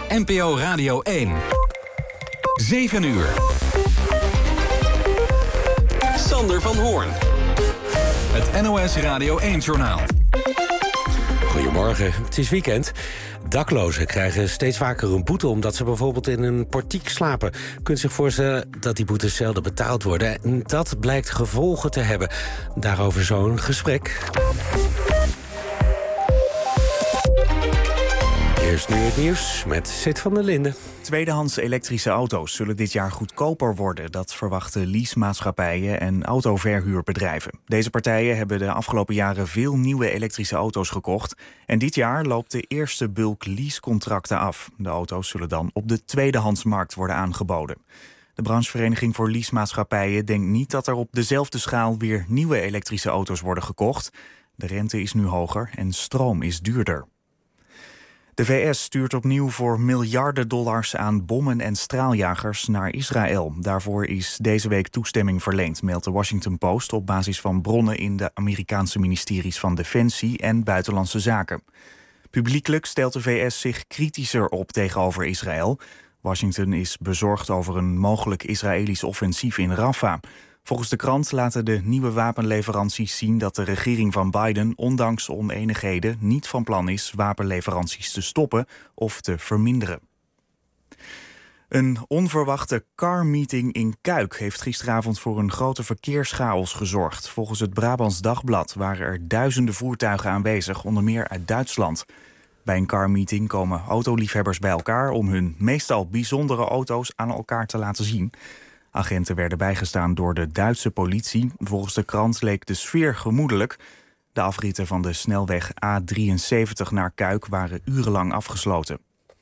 NPO Radio 1. 7 uur. Sander van Hoorn. Het NOS Radio 1-journaal. Goedemorgen, het is weekend. Daklozen krijgen steeds vaker een boete omdat ze bijvoorbeeld in een portiek slapen. Je kunt zich voorstellen dat die boetes zelden betaald worden. En dat blijkt gevolgen te hebben. Daarover zo'n gesprek. Eerst nu het nieuws met Sid van der Linden. Tweedehands elektrische auto's zullen dit jaar goedkoper worden. Dat verwachten leasemaatschappijen en autoverhuurbedrijven. Deze partijen hebben de afgelopen jaren veel nieuwe elektrische auto's gekocht. En dit jaar loopt de eerste bulk leasecontracten af. De auto's zullen dan op de tweedehandsmarkt worden aangeboden. De branchevereniging voor leasemaatschappijen denkt niet dat er op dezelfde schaal weer nieuwe elektrische auto's worden gekocht. De rente is nu hoger en stroom is duurder. De VS stuurt opnieuw voor miljarden dollars aan bommen en straaljagers naar Israël. Daarvoor is deze week toestemming verleend, meldt de Washington Post op basis van bronnen in de Amerikaanse ministeries van Defensie en Buitenlandse Zaken. Publiekelijk stelt de VS zich kritischer op tegenover Israël. Washington is bezorgd over een mogelijk Israëlisch offensief in Rafah. Volgens de krant laten de nieuwe wapenleveranties zien dat de regering van Biden ondanks onenigheden niet van plan is wapenleveranties te stoppen of te verminderen. Een onverwachte carmeeting in Cuijk heeft gisteravond voor een grote verkeerschaos gezorgd. Volgens het Brabants Dagblad waren er duizenden voertuigen aanwezig, onder meer uit Duitsland. Bij een carmeeting komen autoliefhebbers bij elkaar om hun meestal bijzondere auto's aan elkaar te laten zien. Agenten werden bijgestaan door de Duitse politie. Volgens de krant leek de sfeer gemoedelijk. De afritten van de snelweg A73 naar Cuijk waren urenlang afgesloten.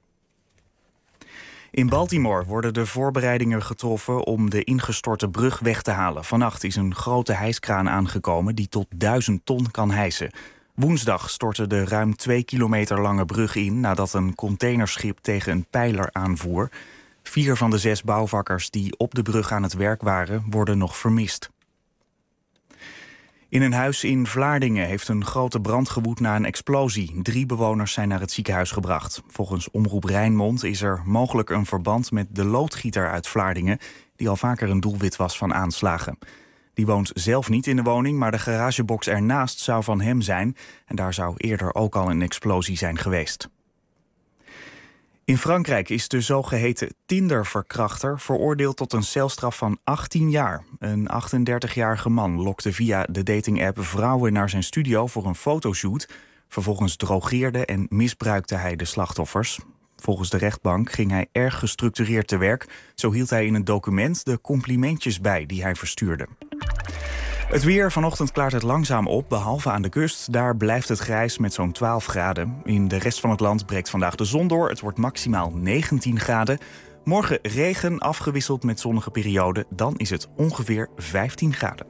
In Baltimore worden de voorbereidingen getroffen om de ingestorte brug weg te halen. Vannacht is een grote hijskraan aangekomen die tot 1000 ton kan hijsen. Woensdag stortte de ruim 2 kilometer lange brug in nadat een containerschip tegen een pijler aanvoer. 4 van de 6 bouwvakkers die op de brug aan het werk waren, worden nog vermist. In een huis in Vlaardingen heeft een grote brand gewoed na een explosie. 3 bewoners zijn naar het ziekenhuis gebracht. Volgens Omroep Rijnmond is er mogelijk een verband met de loodgieter uit Vlaardingen, die al vaker een doelwit was van aanslagen. Die woont zelf niet in de woning, maar de garagebox ernaast zou van hem zijn. En daar zou eerder ook al een explosie zijn geweest. In Frankrijk is de zogeheten Tinder-verkrachter veroordeeld tot een celstraf van 18 jaar. Een 38-jarige man lokte via de dating-app vrouwen naar zijn studio voor een fotoshoot. Vervolgens drogeerde en misbruikte hij de slachtoffers. Volgens de rechtbank ging hij erg gestructureerd te werk. Zo hield hij in een document de complimentjes bij die hij verstuurde. Het weer, vanochtend klaart het langzaam op, behalve aan de kust. Daar blijft het grijs met zo'n 12 graden. In de rest van het land breekt vandaag de zon door. Het wordt maximaal 19 graden. Morgen regen, afgewisseld met zonnige perioden. Dan is het ongeveer 15 graden.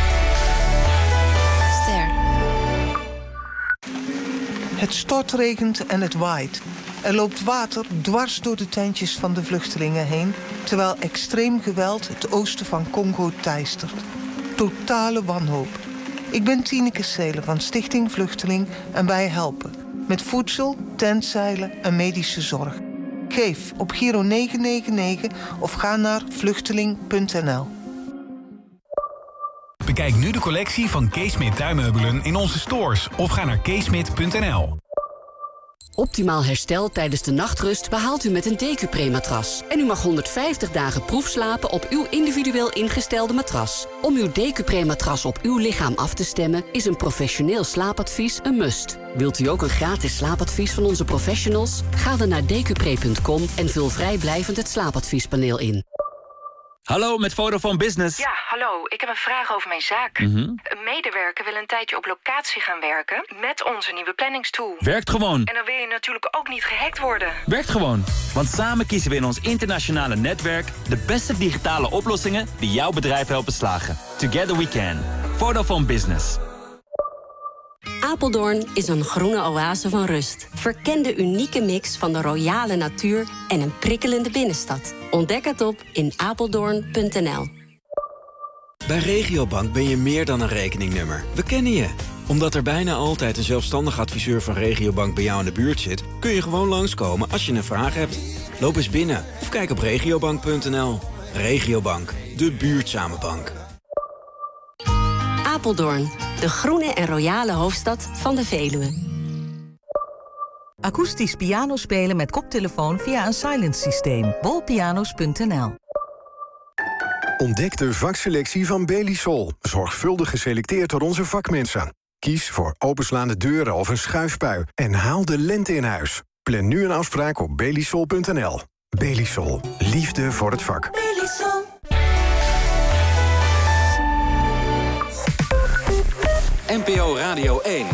Ster. Het stortregent en het waait. Er loopt water dwars door de tentjes van de vluchtelingen heen, terwijl extreem geweld het oosten van Congo teistert. Totale wanhoop. Ik ben Tineke Seelen van Stichting Vluchteling en wij helpen. Met voedsel, tentzeilen en medische zorg. Geef op Giro 999 of ga naar vluchteling.nl. Bekijk nu de collectie van Keesmit tuinmeubelen in onze stores of ga naar keesmit.nl. Optimaal herstel tijdens de nachtrust behaalt u met een Decupre-matras. En u mag 150 dagen proefslapen op uw individueel ingestelde matras. Om uw Decupre-matras op uw lichaam af te stemmen is een professioneel slaapadvies een must. Wilt u ook een gratis slaapadvies van onze professionals? Ga dan naar decupre.com en vul vrijblijvend het slaapadviespaneel in. Hallo, met Vodafone Business. Ja, hallo. Ik heb een vraag over mijn zaak. Een medewerker wil een tijdje op locatie gaan werken met onze nieuwe planningstool. Werkt gewoon. En dan wil je natuurlijk ook niet gehackt worden. Werkt gewoon. Want samen kiezen we in ons internationale netwerk de beste digitale oplossingen die jouw bedrijf helpen slagen. Together we can. Vodafone Business. Apeldoorn is een groene oase van rust. Verken de unieke mix van de royale natuur en een prikkelende binnenstad. Ontdek het op in apeldoorn.nl. Bij Regiobank ben je meer dan een rekeningnummer. We kennen je. Omdat er bijna altijd een zelfstandig adviseur van Regiobank bij jou in de buurt zit, kun je gewoon langskomen als je een vraag hebt. Loop eens binnen of kijk op regiobank.nl. Regiobank, de buurtzame bank. Apeldoorn, de groene en royale hoofdstad van de Veluwe. Akoestisch piano spelen met koptelefoon via een silent systeem. Bolpianos.nl. Ontdek de vakselectie van Belisol. Zorgvuldig geselecteerd door onze vakmensen. Kies voor openslaande deuren of een schuifpui en haal de lente in huis. Plan nu een afspraak op belisol.nl. Belisol. Liefde voor het vak. Belisol. NPO Radio 1.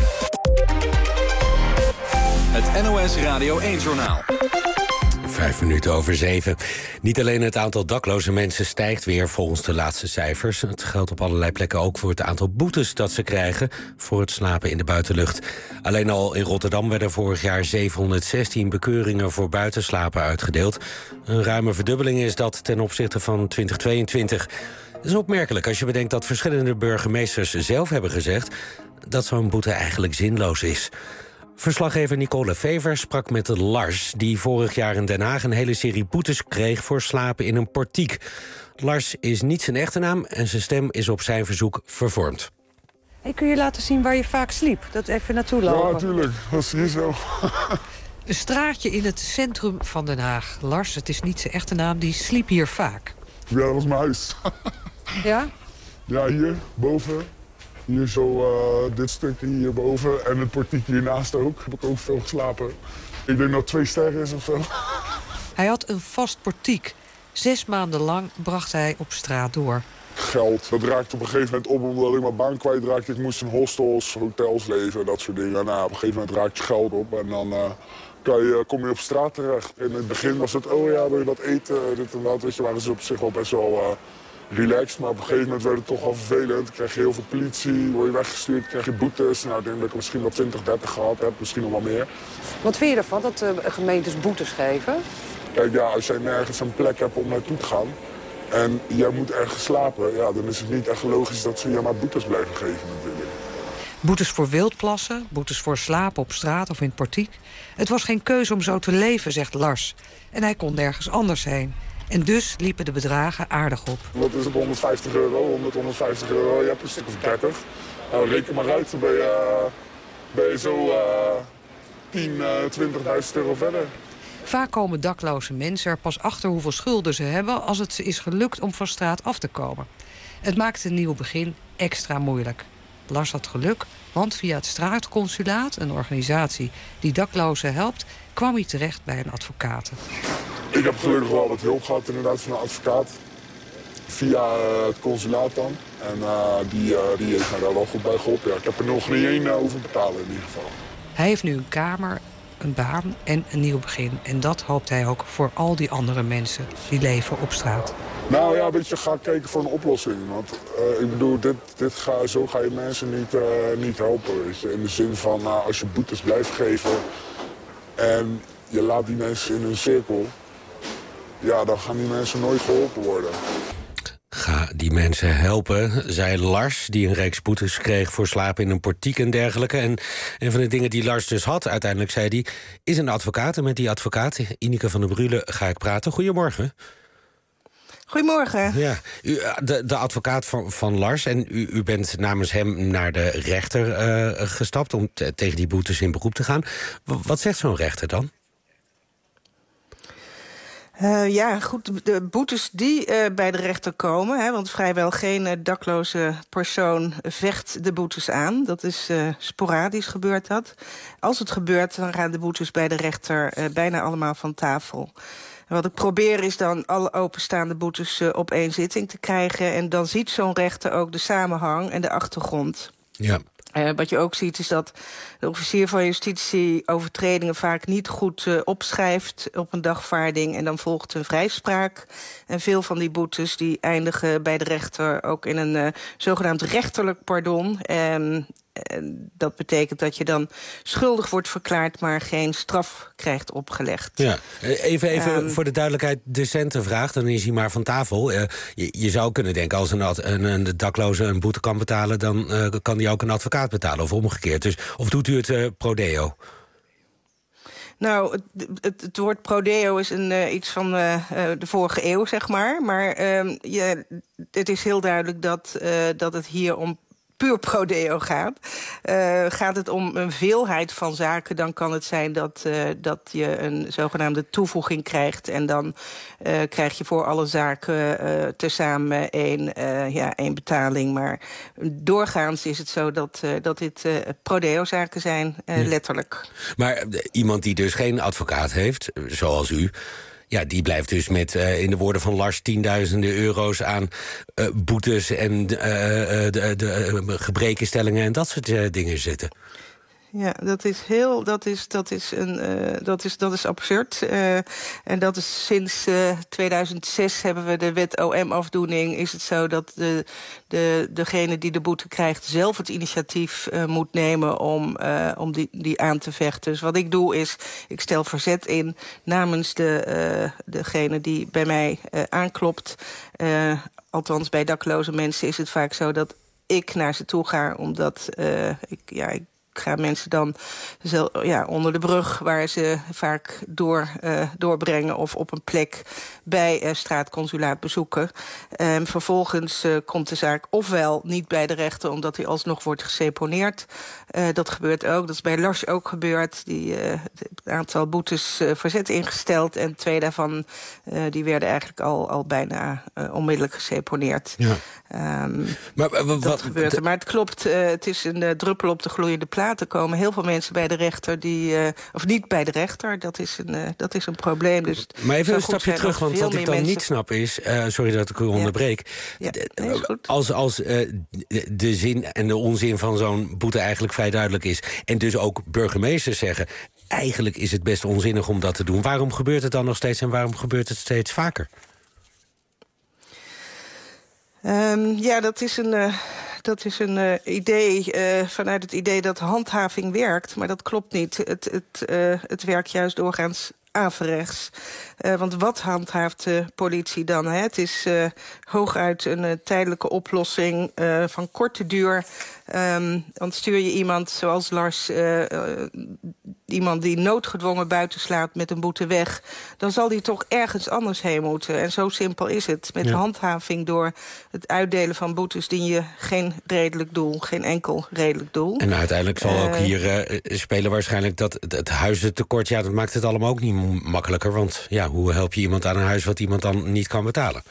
Het NOS Radio 1-journaal. 7:05. Niet alleen het aantal dakloze mensen stijgt weer volgens de laatste cijfers. Het geldt op allerlei plekken ook voor het aantal boetes dat ze krijgen voor het slapen in de buitenlucht. Alleen al in Rotterdam werden vorig jaar 716 bekeuringen voor buitenslapen uitgedeeld. Een ruime verdubbeling is dat ten opzichte van 2022. Het is opmerkelijk als je bedenkt dat verschillende burgemeesters zelf hebben gezegd dat zo'n boete eigenlijk zinloos is. Verslaggever Nicole Fever sprak met Lars, die vorig jaar in Den Haag een hele serie boetes kreeg voor slapen in een portiek. Lars is niet zijn echte naam en zijn stem is op zijn verzoek vervormd. Hey, kun je laten zien waar je vaak sliep? Dat even naartoe lopen. Ja, natuurlijk. Dat is hier zo. Een straatje in het centrum van Den Haag. Lars, het is niet zijn echte naam, die sliep hier vaak. Ja, dat was mijn huis. Ja? Ja, hier, boven. Hier zo, dit stukje hierboven. En het portiek hiernaast ook. Heb ik ook veel geslapen. Ik denk dat 2 sterren is of zo. Hij had een vast portiek. 6 maanden lang bracht hij op straat door. Geld, dat raakte op een gegeven moment op omdat ik mijn baan kwijtraakte. Ik moest in hostels, hotels leven, dat soort dingen. Nou, op een gegeven moment raakt je geld op en dan kom je op straat terecht. In het begin was het, oh ja, wil je wat eten, dit en dat. Weet je, waren ze op zich wel best wel relaxed. Maar op een gegeven moment werd het toch wel vervelend. Dan krijg je heel veel politie, word je weggestuurd, krijg je boetes. Nou, ik denk dat ik misschien wel 20, 30 gehad heb, misschien nog wel meer. Wat vind je ervan dat gemeentes boetes geven? Kijk, ja, als jij nergens een plek hebt om naartoe te gaan en jij moet ergens slapen, ja, dan is het niet echt logisch dat ze je maar boetes blijven geven natuurlijk. Boetes voor wildplassen, boetes voor slapen op straat of in het portiek. Het was geen keuze om zo te leven, zegt Lars. En hij kon nergens anders heen. En dus liepen de bedragen aardig op. Wat is het, 150 euro, 150 euro, je hebt een stuk of 30. Nou, reken maar uit, dan ben je zo 20.000 euro verder. Vaak komen dakloze mensen er pas achter hoeveel schulden ze hebben als het ze is gelukt om van straat af te komen. Het maakt een nieuw begin extra moeilijk. Lars had geluk, want via het straatconsulaat, een organisatie die daklozen helpt, kwam hij terecht bij een advocaat. Ik heb gelukkig wel wat hulp gehad inderdaad van een advocaat. Via het consulaat dan. En die heeft mij daar wel goed bij geholpen. Ja, ik heb er nog niet één over betalen in ieder geval. Hij heeft nu een kamer, een baan en een nieuw begin. En dat hoopt hij ook voor al die andere mensen die leven op straat. Nou ja, weet je, ga kijken voor een oplossing. Want ik bedoel, zo ga je mensen niet helpen. Weet je. In de zin van, als je boetes blijft geven en je laat die mensen in hun cirkel, ja, dan gaan die mensen nooit geholpen worden. Ga die mensen helpen, zei Lars, die een reeks boetes kreeg voor slapen in een portiek en dergelijke. En een van de dingen die Lars dus had, uiteindelijk zei hij, is een advocaat. En met die advocaat, Ineke van der Brule, ga ik praten. Goedemorgen. Goedemorgen. Ja, de advocaat van Lars, en u bent namens hem naar de rechter gestapt om tegen die boetes in beroep te gaan. Wat zegt zo'n rechter dan? Ja, goed, de boetes die bij de rechter komen, hè, want vrijwel geen dakloze persoon vecht de boetes aan. Dat is sporadisch gebeurt dat. Als het gebeurt, dan gaan de boetes bij de rechter bijna allemaal van tafel. En wat ik probeer is dan alle openstaande boetes op één zitting te krijgen. En dan ziet zo'n rechter ook de samenhang en de achtergrond. Ja. Wat je ook ziet is dat de officier van justitie overtredingen vaak niet goed opschrijft op een dagvaarding. En dan volgt een vrijspraak. En veel van die boetes die eindigen bij de rechter ook in een zogenaamd rechterlijk pardon. dat betekent dat je dan schuldig wordt verklaard, maar geen straf krijgt opgelegd. Ja, even voor de duidelijkheid, de centenvraag, dan is hij maar van tafel. Je zou kunnen denken, als een dakloze een boete kan betalen, dan kan hij ook een advocaat betalen, of omgekeerd. Dus, of doet u het pro deo? Nou, het woord prodeo is iets van de vorige eeuw, zeg maar. Maar het is heel duidelijk dat het hier om puur prodeo gaat. Gaat het om een veelheid van zaken, dan kan het zijn dat je een zogenaamde toevoeging krijgt. En dan krijg je voor alle zaken tezamen één betaling. Maar doorgaans is het zo dat dit prodeo-zaken zijn, letterlijk. Maar iemand die dus geen advocaat heeft, zoals u, ja, die blijft dus met, in de woorden van Lars, tienduizenden euro's aan boetes en de gebrekenstellingen en dat soort dingen zitten. Ja, dat is absurd. En dat is sinds 2006 hebben we de wet OM-afdoening. Is het zo dat degene die de boete krijgt zelf het initiatief moet nemen om die aan te vechten. Dus wat ik doe is, ik stel verzet in namens degene die bij mij aanklopt. Althans, bij dakloze mensen is het vaak zo dat ik naar ze toe ga, omdat ik ga mensen dan onder de brug, waar ze vaak doorbrengen, of op een plek bij straatconsulaat bezoeken. Vervolgens komt de zaak ofwel niet bij de rechter, omdat hij alsnog wordt geseponeerd. Dat gebeurt ook. Dat is bij Lars ook gebeurd. Die het aantal boetes verzet ingesteld. En 2 daarvan die werden eigenlijk al bijna onmiddellijk geseponeerd. Ja. Dat gebeurt. Maar het klopt, het is een druppel op de gloeiende plaat. Er komen heel veel mensen bij de rechter of niet bij de rechter. Dat is een probleem. Dus maar even een stapje terug, want wat ik dan niet snap is, sorry dat ik u onderbreek. Ja, is goed. Als de zin en de onzin van zo'n boete eigenlijk vrij duidelijk is, en dus ook burgemeesters zeggen, eigenlijk is het best onzinnig om dat te doen. Waarom gebeurt het dan nog steeds en waarom gebeurt het steeds vaker? Dat is een idee vanuit het idee dat handhaving werkt. Maar dat klopt niet. Het werkt juist doorgaans averechts. Want wat handhaaft de politie dan? Hè? Het is hooguit een tijdelijke oplossing van korte duur. Want stuur je iemand zoals Lars, iemand die noodgedwongen buitenslaat met een boete weg, dan zal die toch ergens anders heen moeten. En zo simpel is het. Met handhaving door het uitdelen van boetes dien je geen redelijk doel, geen enkel redelijk doel. En uiteindelijk zal ook hier spelen waarschijnlijk dat het huizentekort, ja, dat maakt het allemaal ook niet makkelijker. Want ja, hoe help je iemand aan een huis wat iemand dan niet kan betalen?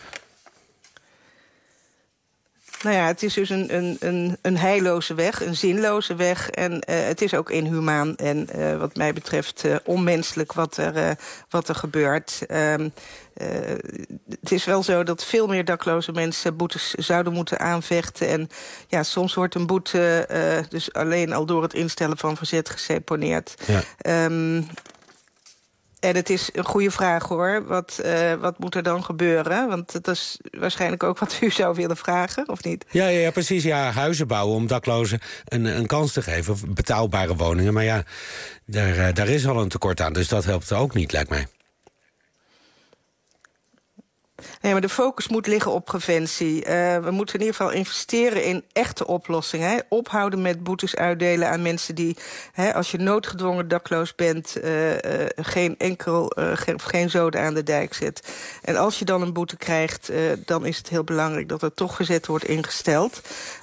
Nou ja, het is dus een heilloze weg, een zinloze weg. En het is ook inhumaan en wat mij betreft onmenselijk wat er gebeurt. Het is wel zo dat veel meer dakloze mensen boetes zouden moeten aanvechten. En ja, soms wordt een boete dus alleen al door het instellen van verzet geseponeerd. Ja. En het is een goede vraag, hoor. Wat moet er dan gebeuren? Want dat is waarschijnlijk ook wat u zou willen vragen, of niet? Ja, precies. Ja, huizen bouwen om daklozen een kans te geven. Of betaalbare woningen. Maar ja, daar is al een tekort aan. Dus dat helpt ook niet, lijkt mij. Nee, maar de focus moet liggen op preventie. We moeten in ieder geval investeren in echte oplossingen. Hè. Ophouden met boetes uitdelen aan mensen die, als je noodgedwongen dakloos bent, geen zoden aan de dijk zet. En als je dan een boete krijgt, dan is het heel belangrijk dat er toch verzet wordt ingesteld.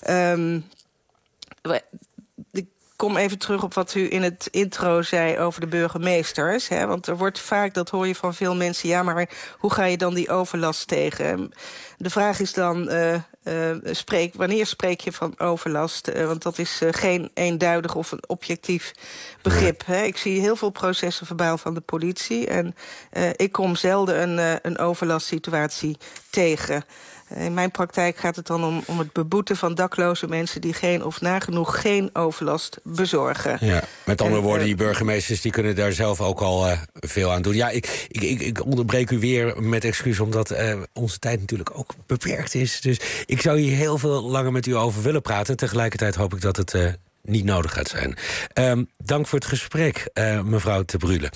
Ik kom even terug op wat u in het intro zei over de burgemeesters. Hè? Want er wordt vaak, dat hoor je van veel mensen, ja, maar hoe ga je dan die overlast tegen? De vraag is dan, wanneer spreek je van overlast? Want dat is geen eenduidig of een objectief begrip. Hè? Ik zie heel veel processen verbaal van de politie. En ik kom zelden een overlastsituatie tegen. In mijn praktijk gaat het dan om het beboeten van dakloze mensen die geen of nagenoeg geen overlast bezorgen. Ja, met andere woorden, die burgemeesters die kunnen daar zelf ook al veel aan doen. Ja, ik onderbreek u weer met excuus, omdat onze tijd natuurlijk ook beperkt is. Dus ik zou hier heel veel langer met u over willen praten. Tegelijkertijd hoop ik dat het niet nodig gaat zijn. Dank voor het gesprek, mevrouw Te Brule.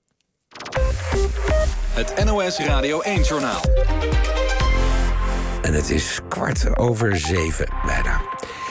Het NOS Radio 1-journaal. En het is 6:15 bijna.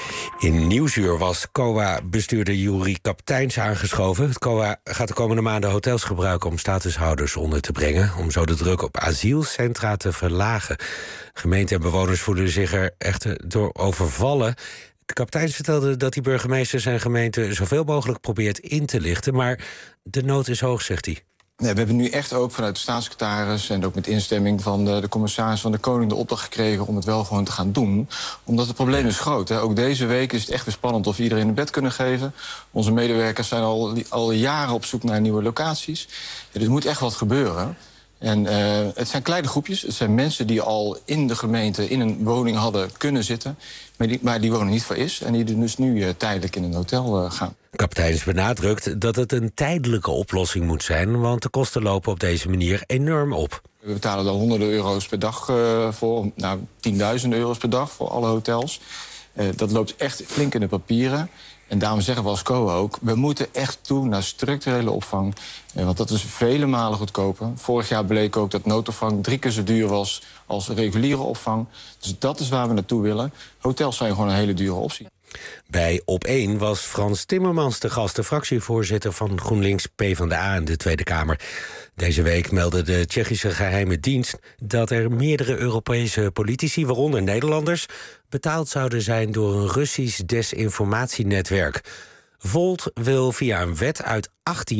In Nieuwsuur was COA-bestuurder Juri Kapteins aangeschoven. Het COA gaat de komende maanden hotels gebruiken om statushouders onder te brengen, om zo de druk op asielcentra te verlagen. Gemeenten en bewoners voelen zich er echter door overvallen. Kapteins vertelde dat die burgemeesters en gemeenten zoveel mogelijk probeert in te lichten, maar de nood is hoog, zegt hij. Nee, we hebben nu echt ook vanuit de staatssecretaris en ook met instemming van de commissaris van de Koning de opdracht gekregen om het wel gewoon te gaan doen. Omdat het probleem is groot. Hè. Ook deze week is het echt weer spannend of we iedereen een bed kunnen geven. Onze medewerkers zijn al jaren op zoek naar nieuwe locaties. Ja, er moet echt wat gebeuren. En het zijn kleine groepjes. Het zijn mensen die al in de gemeente in een woning hadden kunnen zitten, maar die woning niet voor is. En die dus nu tijdelijk in een hotel gaan. Kapteins benadrukt dat het een tijdelijke oplossing moet zijn, want de kosten lopen op deze manier enorm op. We betalen dan honderden euro's per dag voor, nou 10.000 euro's per dag voor alle hotels. Dat loopt echt flink in de papieren. En daarom zeggen we als COA ook, we moeten echt toe naar structurele opvang. Want dat is vele malen goedkoper. Vorig jaar bleek ook dat noodopvang 3 keer zo duur was als reguliere opvang. Dus dat is waar we naartoe willen. Hotels zijn gewoon een hele dure optie. Bij Op1 was Frans Timmermans de gast, de fractievoorzitter van GroenLinks PvdA in de Tweede Kamer. Deze week meldde de Tsjechische geheime dienst dat er meerdere Europese politici, waaronder Nederlanders, betaald zouden zijn door een Russisch desinformatienetwerk. Volt wil via een wet uit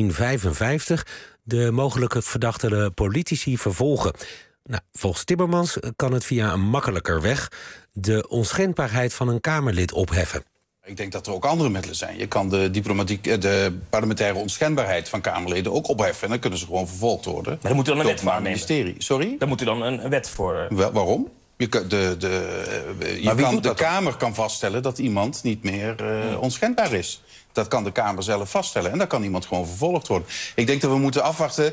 1855 de mogelijke verdachte politici vervolgen. Nou, volgens Timmermans kan het via een makkelijker weg de onschendbaarheid van een Kamerlid opheffen. Ik denk dat er ook andere middelen zijn. Je kan de parlementaire onschendbaarheid van Kamerleden ook opheffen. En dan kunnen ze gewoon vervolgd worden. Maar dan moet u dan een wet voor aannemen. Ministerie. Sorry? Dan moet u dan een wet voor... Waarom? De Kamer kan vaststellen dat iemand niet meer onschendbaar is. Dat kan de Kamer zelf vaststellen. En dan kan iemand gewoon vervolgd worden. Ik denk dat we moeten afwachten.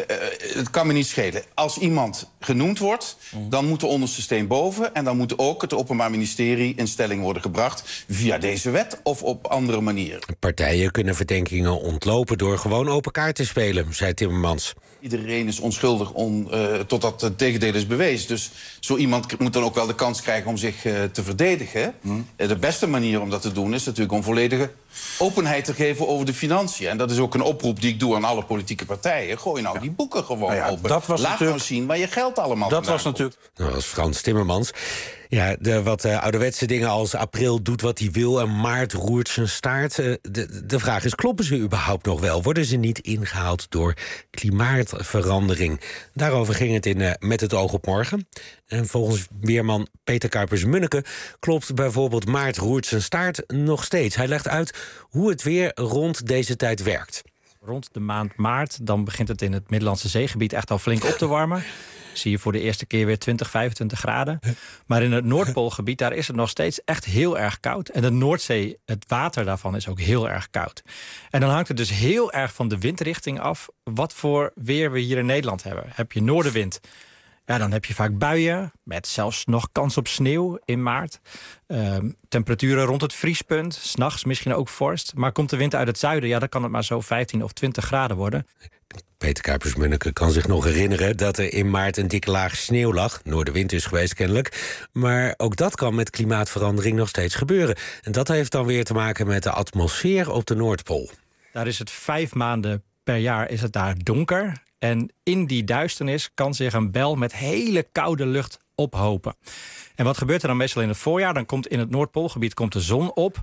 Het kan me niet schelen. Als iemand genoemd wordt, dan moet de onderste steen boven. En dan moet ook het Openbaar Ministerie in stelling worden gebracht via deze wet of op andere manieren. Partijen kunnen verdenkingen ontlopen door gewoon open kaart te spelen, zei Timmermans. Iedereen is onschuldig totdat het tegendeel is bewezen. Dus zo iemand moet dan ook wel de kans krijgen om zich te verdedigen. De beste manier om dat te doen is natuurlijk om volledige openheid te geven over de financiën. En dat is ook een oproep die ik doe aan alle politieke partijen. Gooi nou die boeken gewoon open. Laat nou zien waar je geld allemaal vandaan komt. Dat was Frans Timmermans. Ja, de wat ouderwetse dingen als april doet wat hij wil en maart roert zijn staart. De vraag is, kloppen ze überhaupt nog wel? Worden ze niet ingehaald door klimaatverandering? Daarover ging het in Met het oog op morgen. En volgens weerman Peter Kuipers-Munneke klopt bijvoorbeeld maart roert zijn staart nog steeds. Hij legt uit hoe het weer rond deze tijd werkt. Rond de maand maart dan begint het in het Middellandse Zeegebied echt al flink op te warmen. Zie je voor de eerste keer weer 20, 25 graden. Maar in het Noordpoolgebied, daar is het nog steeds echt heel erg koud. En de Noordzee, het water daarvan is ook heel erg koud. En dan hangt het dus heel erg van de windrichting af wat voor weer we hier in Nederland hebben. Heb je noordenwind, ja, dan heb je vaak buien met zelfs nog kans op sneeuw in maart. Temperaturen rond het vriespunt, 's nachts misschien ook vorst. Maar komt de wind uit het zuiden, ja, dan kan het maar zo 15 of 20 graden worden. Peter Kuipers-Munneke kan zich nog herinneren dat er in maart een dikke laag sneeuw lag. Noordenwind is geweest kennelijk. Maar ook dat kan met klimaatverandering nog steeds gebeuren. En dat heeft dan weer te maken met de atmosfeer op de Noordpool. Daar is het 5 maanden per jaar is het daar donker. En in die duisternis kan zich een bel met hele koude lucht ophopen. En wat gebeurt er dan meestal in het voorjaar? Dan komt in het Noordpoolgebied komt de zon op.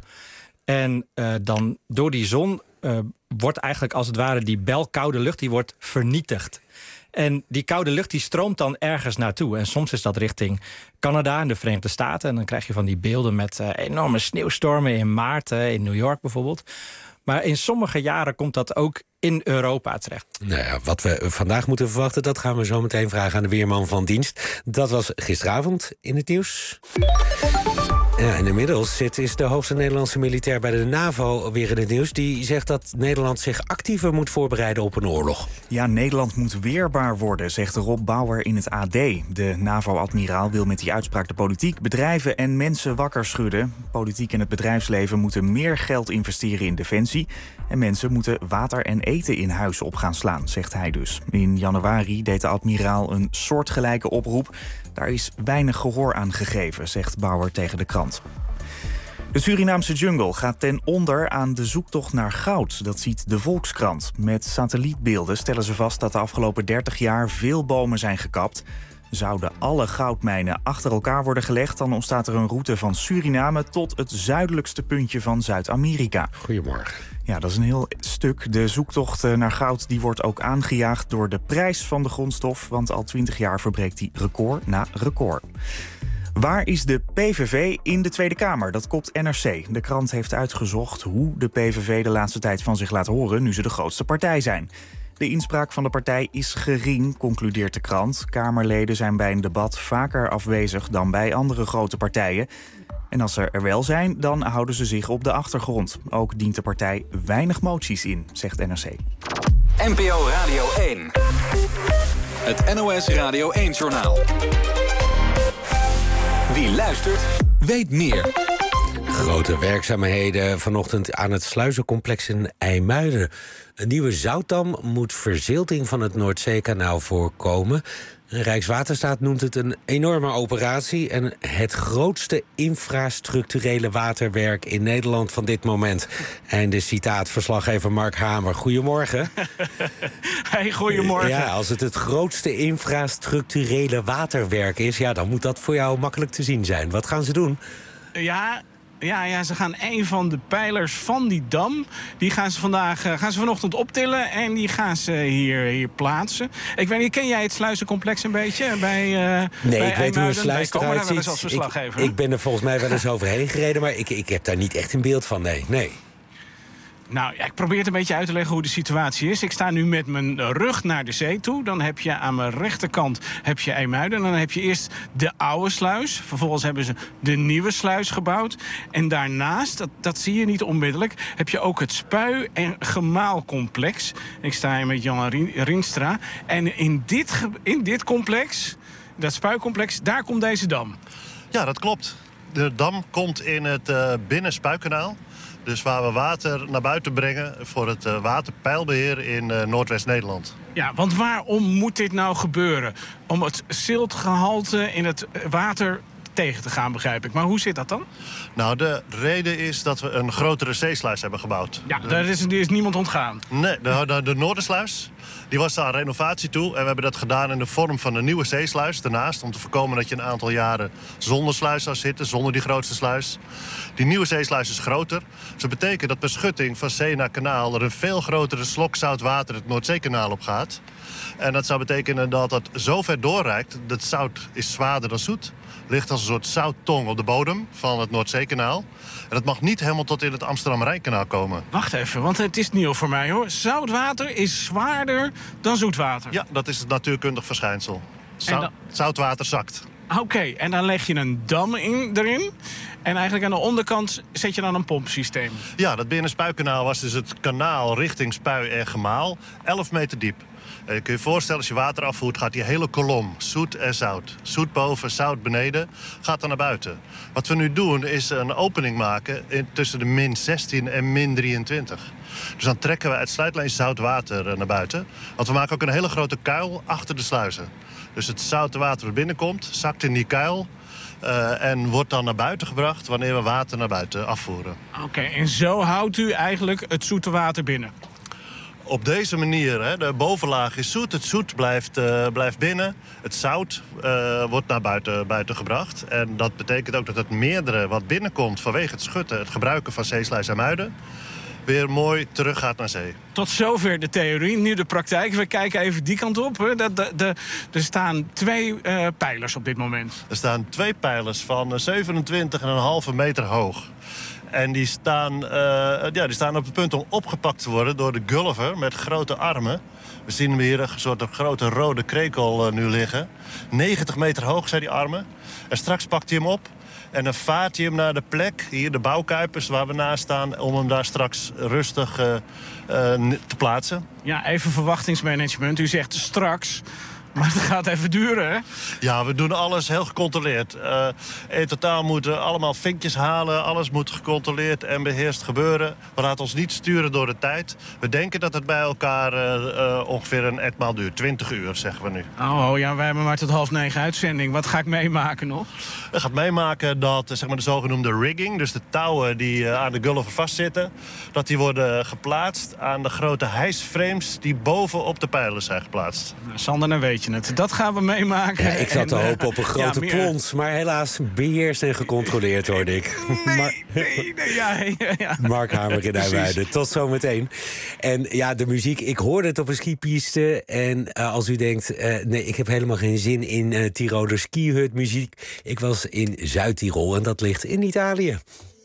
En dan door die zon wordt eigenlijk als het ware die bel koude lucht die wordt vernietigd. En die koude lucht die stroomt dan ergens naartoe. En soms is dat richting Canada en de Verenigde Staten. En dan krijg je van die beelden met enorme sneeuwstormen in maart, in New York bijvoorbeeld. Maar in sommige jaren komt dat ook in Europa terecht. Nou ja, wat we vandaag moeten verwachten, dat gaan we zo meteen vragen aan de weerman van dienst. Dat was gisteravond in het nieuws. Ja, en inmiddels is de hoogste Nederlandse militair bij de NAVO weer in het nieuws. Die zegt dat Nederland zich actiever moet voorbereiden op een oorlog. Ja, Nederland moet weerbaar worden, zegt Rob Bauer in het AD. De NAVO-admiraal wil met die uitspraak de politiek, bedrijven en mensen wakker schudden. Politiek en het bedrijfsleven moeten meer geld investeren in defensie. En mensen moeten water en eten in huis op gaan slaan, zegt hij dus. In januari deed de admiraal een soortgelijke oproep. Daar is weinig gehoor aan gegeven, zegt Bauer tegen de krant. De Surinaamse jungle gaat ten onder aan de zoektocht naar goud. Dat ziet de Volkskrant. Met satellietbeelden stellen ze vast dat de afgelopen 30 jaar veel bomen zijn gekapt. Zouden alle goudmijnen achter elkaar worden gelegd, dan ontstaat er een route van Suriname tot het zuidelijkste puntje van Zuid-Amerika. Goedemorgen. Ja, dat is een heel stuk. De zoektocht naar goud die wordt ook aangejaagd door de prijs van de grondstof, want al 20 jaar verbreekt die record na record. Waar is de PVV in de Tweede Kamer? Dat kopt NRC. De krant heeft uitgezocht hoe de PVV de laatste tijd van zich laat horen nu ze de grootste partij zijn. De inspraak van de partij is gering, concludeert de krant. Kamerleden zijn bij een debat vaker afwezig dan bij andere grote partijen. En als ze er wel zijn, dan houden ze zich op de achtergrond. Ook dient de partij weinig moties in, zegt NRC. NPO Radio 1. Het NOS Radio 1-journaal. Wie luistert, weet meer. Grote werkzaamheden vanochtend aan het sluizencomplex in IJmuiden. Een nieuwe zoutdam moet verzilting van het Noordzeekanaal voorkomen. Rijkswaterstaat noemt het een enorme operatie en het grootste infrastructurele waterwerk in Nederland van dit moment. Einde citaat, verslaggever Mark Hamer. Goedemorgen. Hey, goedemorgen. Ja, als het grootste infrastructurele waterwerk is, ja, dan moet dat voor jou makkelijk te zien zijn. Wat gaan ze doen? Ja, ze gaan een van de pijlers van die dam, die gaan ze vanochtend optillen en die gaan ze hier plaatsen. Ik weet niet, ken jij het sluizencomplex een beetje? Nee, ik weet hoe een sluis eruit ziet. Ik ben er volgens mij wel eens overheen gereden, maar ik heb daar niet echt een beeld van, nee. Nou, ja, ik probeer het een beetje uit te leggen hoe de situatie is. Ik sta nu met mijn rug naar de zee toe. Dan heb je aan mijn rechterkant IJmuiden. En dan heb je eerst de oude sluis. Vervolgens hebben ze de nieuwe sluis gebouwd. En daarnaast, dat zie je niet onmiddellijk, heb je ook het spui- en gemaalcomplex. Ik sta hier met Jan Rienstra. En in dit complex, dat spuicomplex, daar komt deze dam. Ja, dat klopt. De dam komt in het binnenspuikanaal. Dus waar we water naar buiten brengen voor het waterpeilbeheer in Noordwest-Nederland. Ja, want waarom moet dit nou gebeuren? Om het ziltgehalte in het water tegen te gaan, begrijp ik. Maar hoe zit dat dan? Nou, de reden is dat we een grotere zeesluis hebben gebouwd. Ja, daar is niemand ontgaan. Nee, de Noordersluis, die was aan renovatie toe. En we hebben dat gedaan in de vorm van een nieuwe zeesluis daarnaast. Om te voorkomen dat je een aantal jaren zonder sluis zou zitten, zonder die grootste sluis. Die nieuwe zeesluis is groter. Dus dat betekent dat bij schutting van zee naar kanaal er een veel grotere slok zout water het Noordzeekanaal op gaat. En dat zou betekenen dat het zo ver doorreikt. Dat zout is zwaarder dan zoet. Ligt als een soort zouttong op de bodem van het Noordzeekanaal. En dat mag niet helemaal tot in het Amsterdam-Rijnkanaal komen. Wacht even, want het is nieuw voor mij, hoor. Zoutwater is zwaarder dan zoetwater. Ja, dat is het natuurkundig verschijnsel. Zoutwater zakt. Oké, en dan leg je een dam erin. En eigenlijk aan de onderkant zet je dan een pompsysteem. Ja, dat binnenspuikanaal was dus het kanaal richting Spui en Gemaal. 11 meter diep. Je kun je voorstellen, als je water afvoert, gaat die hele kolom, zoet en zout. Zoet boven, zout beneden, gaat dan naar buiten. Wat we nu doen, is een opening maken tussen de min 16 en min 23. Dus dan trekken we uitsluitend zout water naar buiten. Want we maken ook een hele grote kuil achter de sluizen. Dus het zoute water dat binnenkomt, zakt in die kuil. En wordt dan naar buiten gebracht wanneer we water naar buiten afvoeren. Oké, en zo houdt u eigenlijk het zoete water binnen? Op deze manier, hè, de bovenlaag is zoet, het zoet blijft binnen. Het zout wordt naar buiten gebracht. En dat betekent ook dat het meerdere wat binnenkomt vanwege het schutten, het gebruiken van zeesluis IJmuiden, weer mooi terug gaat naar zee. Tot zover de theorie, nu de praktijk. We kijken even die kant op. Er staan 2 pijlers op dit moment. Er staan 2 pijlers van 27,5 meter hoog. En die staan op het punt om opgepakt te worden door de Gulliver met grote armen. We zien hem hier een soort grote rode krekel nu liggen. 90 meter hoog zijn die armen. En straks pakt hij hem op. En dan vaart hij hem naar de plek, hier de bouwkuipers waar we naast staan, om hem daar straks rustig te plaatsen. Ja, even verwachtingsmanagement. U zegt straks, maar het gaat even duren, hè? Ja, we doen alles heel gecontroleerd. In totaal moeten allemaal vinkjes halen. Alles moet gecontroleerd en beheerst gebeuren. We laten ons niet sturen door de tijd. We denken dat het bij elkaar ongeveer een etmaal duurt. 20 uur, zeggen we nu. Oh ja, wij hebben maar tot 8:30 uitzending. Wat ga ik meemaken nog? Je gaat meemaken dat zeg maar, de zogenoemde rigging, dus de touwen die aan de Gulliver vastzitten, dat die worden geplaatst aan de grote hijsframes die boven op de pijlers zijn geplaatst. Nou, Sander, dan weet je het. Dat gaan we meemaken. Ja, ik zat te hopen op een grote plons, maar helaas beheerst en gecontroleerd, hoorde ik. Ja. Mark Hamer in IJmuiden. Tot zometeen. En ja, de muziek, ik hoorde het op een skipiste. En als u denkt, nee, ik heb helemaal geen zin in Tiroler skihut muziek. Ik was in Zuid-Tirol en dat ligt in Italië.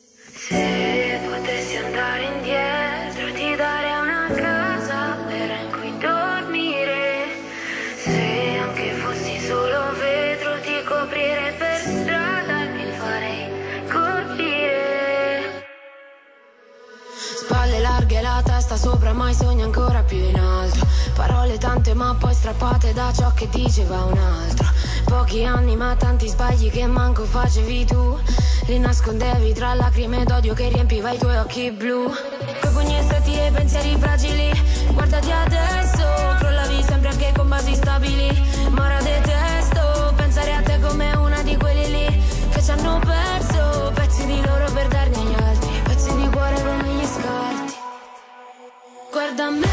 Spalle larghe, la testa sopra, ma i sogni ancora più in alto. Parole tante ma poi strappate da ciò che diceva un altro. Pochi anni ma tanti sbagli che manco facevi tu. Li nascondevi tra lacrime d'odio che riempiva i tuoi occhi blu. Coi pugni stretti e pensieri fragili, guardati adesso. Crollavi sempre anche con basi stabili, ma ora detesto pensare a te come una di quelli lì che ci hanno perso pezzi di loro per darne agli altri, pezzi di cuore come gli scarti. Guarda me,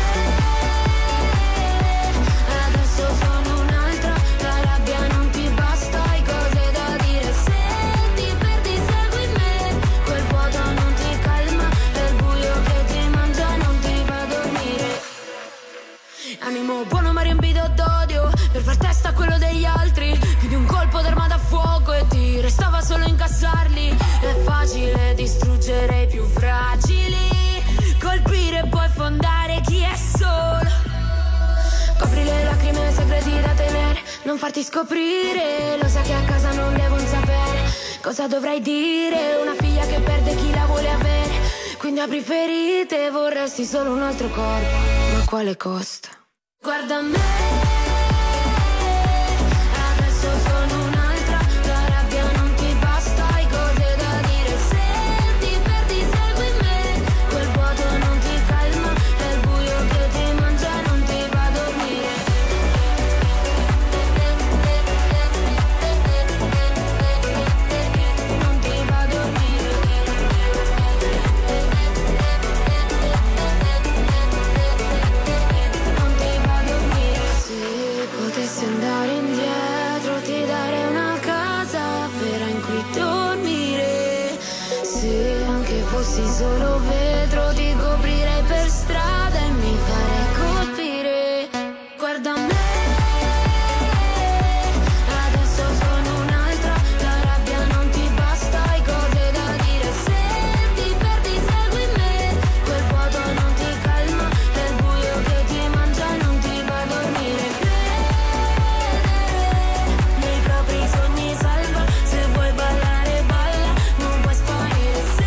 adesso sono un'altra, la rabbia non ti basta, hai cose da dire, se ti perdi segui me, quel vuoto non ti calma, è il buio che ti mangia, non ti fa dormire. Animo buono ma riempito d'odio, per far testa a quello degli altri, più di un colpo d'arma da fuoco e ti restava solo incassarli. È facile distruggere i più fragili, colpire e poi fondare chi è solo. Copri le lacrime, segreti da tenere, non farti scoprire. Lo sai che a casa non devono sapere cosa dovrai dire. Una figlia che perde chi la vuole avere, quindi apri ferite, vorresti solo un altro corpo, ma a quale costo? Guarda me, solo vetro ti coprirei per strada e mi farei colpire. Guarda me, adesso sono un'altra, la rabbia non ti basta, hai cose da dire, se ti perdi segui me, quel vuoto non ti calma, è il buio che ti mangia e non ti fa dormire. Credere nei propri sogni salva, se vuoi ballare balla, non puoi sparire, se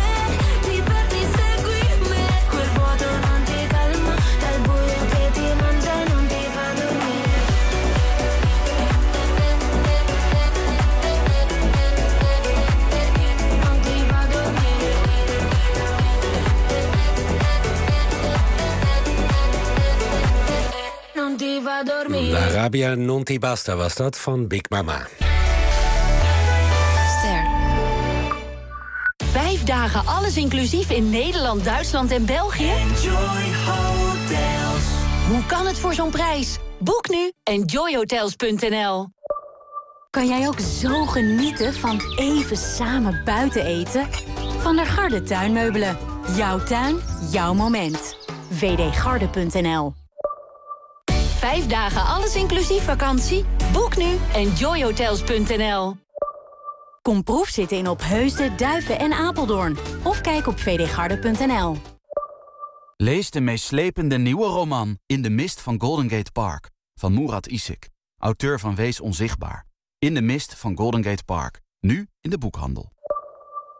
La Rabbia non ti basta was dat van Big Mama. Ster. 5 dagen alles inclusief in Nederland, Duitsland en België? Enjoy Hotels. Hoe kan het voor zo'n prijs? Boek nu enjoyhotels.nl. Kan jij ook zo genieten van even samen buiten eten? Van der Garde tuinmeubelen. Jouw tuin, jouw moment. vdgarde.nl. 5 dagen alles inclusief vakantie? Boek nu enjoyhotels.nl. Kom proefzitten in Opheusden, Duiven en Apeldoorn. Of kijk op vdgarde.nl. Lees de meeslepende nieuwe roman In de mist van Golden Gate Park van Murat Isik, auteur van Wees onzichtbaar. In de mist van Golden Gate Park, nu in de boekhandel.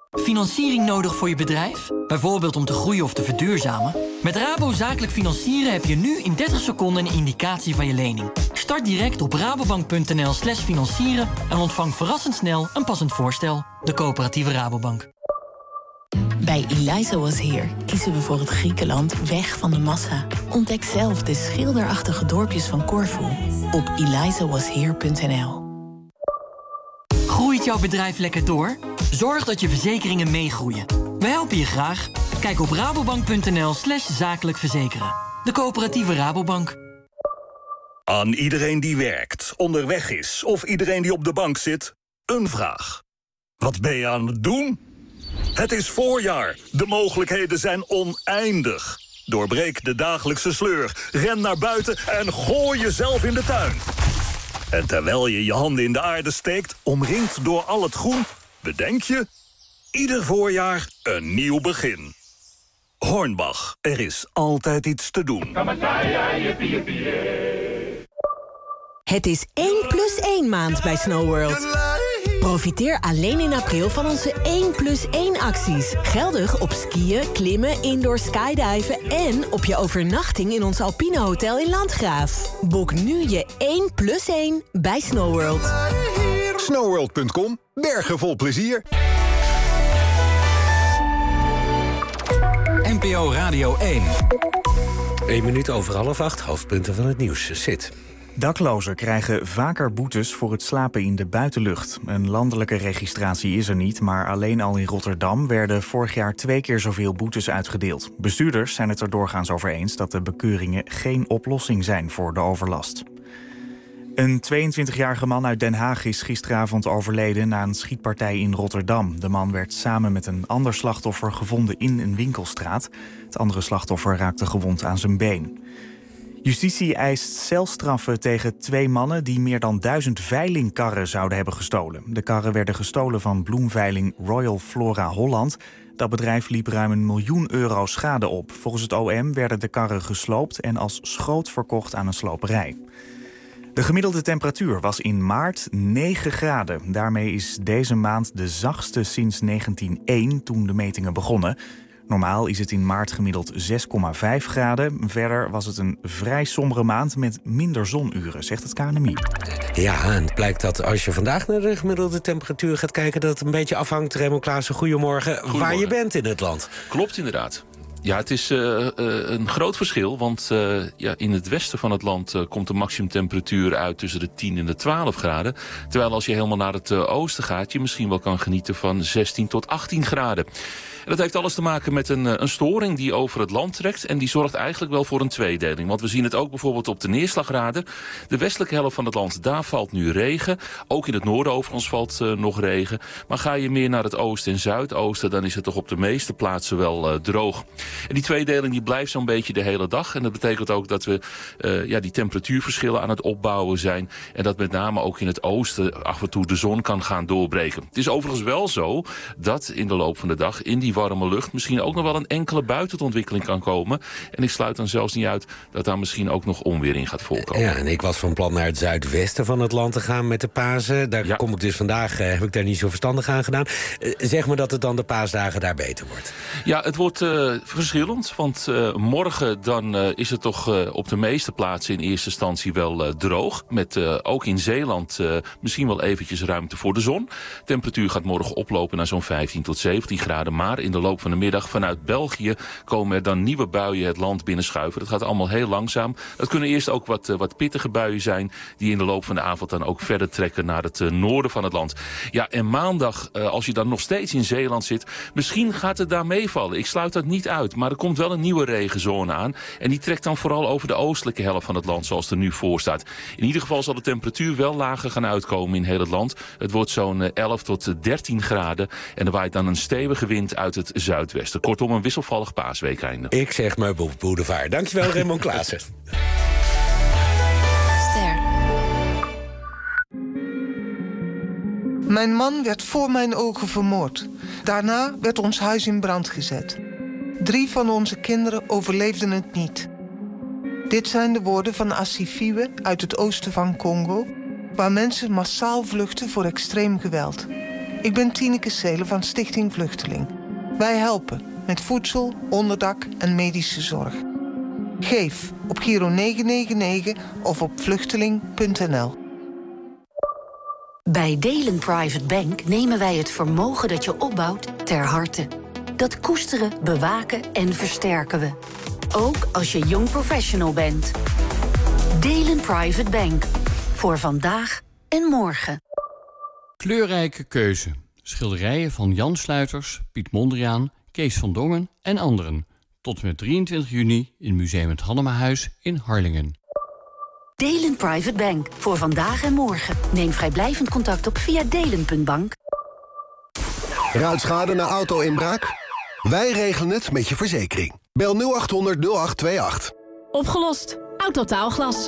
Financiering nodig voor je bedrijf? Bijvoorbeeld om te groeien of te verduurzamen? Met Rabo Zakelijk Financieren heb je nu in 30 seconden een indicatie van je lening. Start direct op rabobank.nl/financieren en ontvang verrassend snel een passend voorstel. De Coöperatieve Rabobank. Bij Eliza Was Here kiezen we voor het Griekenland weg van de massa. Ontdek zelf de schilderachtige dorpjes van Corfu op elizawasheer.nl. Groeit jouw bedrijf lekker door? Zorg dat je verzekeringen meegroeien. We helpen je graag. Kijk op rabobank.nl/zakelijk verzekeren. De Coöperatieve Rabobank. Aan iedereen die werkt, onderweg is of iedereen die op de bank zit, een vraag. Wat ben je aan het doen? Het is voorjaar. De mogelijkheden zijn oneindig. Doorbreek de dagelijkse sleur. Ren naar buiten en gooi jezelf in de tuin. En terwijl je je handen in de aarde steekt, omringd door al het groen, bedenk je, ieder voorjaar een nieuw begin. Hornbach, er is altijd iets te doen. Het is 1+1 maand bij Snowworld. Profiteer alleen in april van onze 1+1 acties. Geldig op skiën, klimmen, indoor skydiven en op je overnachting in ons Alpine Hotel in Landgraaf. Boek nu je 1+1 bij Snowworld. Snowworld.com. Bergen vol plezier. NPO Radio 1. 1 minuut over 7:30, hoofdpunten van het nieuws. Zit. Daklozen krijgen vaker boetes voor het slapen in de buitenlucht. Een landelijke registratie is er niet, maar alleen al in Rotterdam werden vorig jaar 2 keer zoveel boetes uitgedeeld. Bestuurders zijn het er doorgaans over eens dat de bekeuringen geen oplossing zijn voor de overlast. Een 22-jarige man uit Den Haag is gisteravond overleden na een schietpartij in Rotterdam. De man werd samen met een ander slachtoffer gevonden in een winkelstraat. Het andere slachtoffer raakte gewond aan zijn been. Justitie eist celstraffen tegen 2 mannen die meer dan 1000 veilingkarren zouden hebben gestolen. De karren werden gestolen van bloemveiling Royal Flora Holland. Dat bedrijf liep ruim €1 miljoen schade op. Volgens het OM werden de karren gesloopt en als schroot verkocht aan een sloperij. De gemiddelde temperatuur was in maart 9 graden. Daarmee is deze maand de zachtste sinds 1901, toen de metingen begonnen. Normaal is het in maart gemiddeld 6,5 graden. Verder was het een vrij sombere maand met minder zonuren, zegt het KNMI. Ja, en het blijkt dat als je vandaag naar de gemiddelde temperatuur gaat kijken, dat het een beetje afhangt, Raymond Klaassen, goedemorgen, waar je bent in het land. Klopt inderdaad. Ja, het is een groot verschil, want in het westen van het land komt de maximumtemperatuur uit tussen de 10 en de 12 graden. Terwijl als je helemaal naar het oosten gaat, je misschien wel kan genieten van 16 tot 18 graden. En dat heeft alles te maken met een storing die over het land trekt. En die zorgt eigenlijk wel voor een tweedeling. Want we zien het ook bijvoorbeeld op de neerslaggraden. De westelijke helft van het land, daar valt nu regen. Ook in het noorden overigens valt nog regen. Maar ga je meer naar het oosten en zuidoosten, dan is het toch op de meeste plaatsen wel droog. En die tweedeling die blijft zo'n beetje de hele dag. En dat betekent ook dat we die temperatuurverschillen aan het opbouwen zijn. En dat met name ook in het oosten af en toe de zon kan gaan doorbreken. Het is overigens wel zo dat in de loop van de dag in die warme lucht misschien ook nog wel een enkele buitenontwikkeling kan komen. En ik sluit dan zelfs niet uit dat daar misschien ook nog onweer in gaat voorkomen. Ja, en ik was van plan naar het zuidwesten van het land te gaan met de Pasen. Daar kom ik dus vandaag, heb ik daar niet zo verstandig aan gedaan. Zeg maar dat het dan de paasdagen daar beter wordt. Ja, het wordt verschillend, want morgen dan is het toch op de meeste plaatsen in eerste instantie wel droog. Met ook in Zeeland misschien wel eventjes ruimte voor de zon. De temperatuur gaat morgen oplopen naar zo'n 15 tot 17 graden. Maar in de loop van de middag vanuit België komen er dan nieuwe buien het land binnenschuiven. Dat gaat allemaal heel langzaam. Dat kunnen eerst ook wat pittige buien zijn die in de loop van de avond dan ook verder trekken naar het noorden van het land. Ja, en maandag, als je dan nog steeds in Zeeland zit, misschien gaat het daar meevallen. Ik sluit dat niet uit, maar er komt wel een nieuwe regenzone aan. En die trekt dan vooral over de oostelijke helft van het land zoals er nu voor staat. In ieder geval zal de temperatuur wel lager gaan uitkomen in heel het land. Het wordt zo'n 11 tot 13 graden en er waait dan een stevige wind uit het zuidwesten. Kortom, een wisselvallig paasweekeinde. Ik zeg Meubel Boulevard. Dankjewel, Raymond Klaassen. Mijn man werd voor mijn ogen vermoord. Daarna werd ons huis in brand gezet. 3 van onze kinderen overleefden het niet. Dit zijn de woorden van Asifiwe uit het oosten van Congo, waar mensen massaal vluchten voor extreem geweld. Ik ben Tineke Seelen van Stichting Vluchteling. Wij helpen met voedsel, onderdak en medische zorg. Geef op Giro 999 of op vluchteling.nl. Bij Delen Private Bank nemen wij het vermogen dat je opbouwt ter harte. Dat koesteren, bewaken en versterken we. Ook als je young professional bent. Delen Private Bank. Voor vandaag en morgen. Kleurrijke keuze. Schilderijen van Jan Sluiters, Piet Mondriaan, Kees van Dongen en anderen. Tot en met 23 juni in Museum het Hannemahuis in Harlingen. Delen Private Bank. Voor vandaag en morgen. Neem vrijblijvend contact op via delen.bank. Ruitschade na auto-inbraak? Wij regelen het met je verzekering. Bel 0800 0828. Opgelost. Autotaalglas.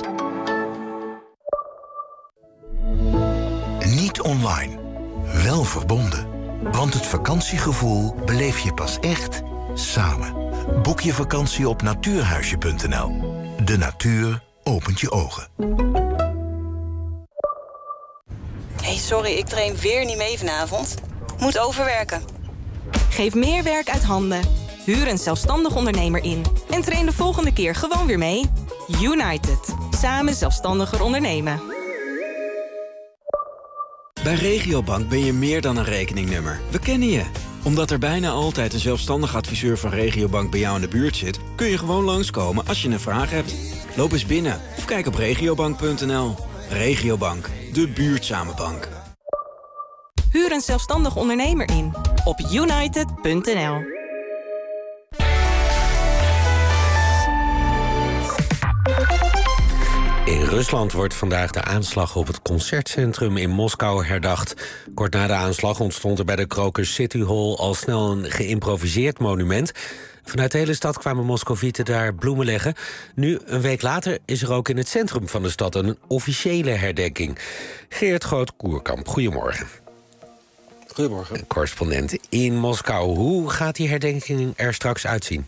Niet online. Wel verbonden. Want het vakantiegevoel beleef je pas echt samen. Boek je vakantie op natuurhuisje.nl. De natuur opent je ogen. Hey, sorry, ik train weer niet mee vanavond. Moet overwerken. Geef meer werk uit handen. Huur een zelfstandig ondernemer in. En train de volgende keer gewoon weer mee. United. Samen zelfstandiger ondernemen. Bij Regiobank ben je meer dan een rekeningnummer. We kennen je. Omdat er bijna altijd een zelfstandig adviseur van Regiobank bij jou in de buurt zit, kun je gewoon langskomen als je een vraag hebt. Loop eens binnen of kijk op regiobank.nl. Regiobank, de buurtzame bank. Huur een zelfstandig ondernemer in op united.nl. In Rusland wordt vandaag de aanslag op het concertcentrum in Moskou herdacht. Kort na de aanslag ontstond er bij de Crocus City Hall al snel een geïmproviseerd monument. Vanuit de hele stad kwamen Moscovieten daar bloemen leggen. Nu, een week later, is er ook in het centrum van de stad een officiële herdenking. Geert Groot-Koerkamp, goedemorgen. Goedemorgen. Correspondent in Moskou. Hoe gaat die herdenking er straks uitzien?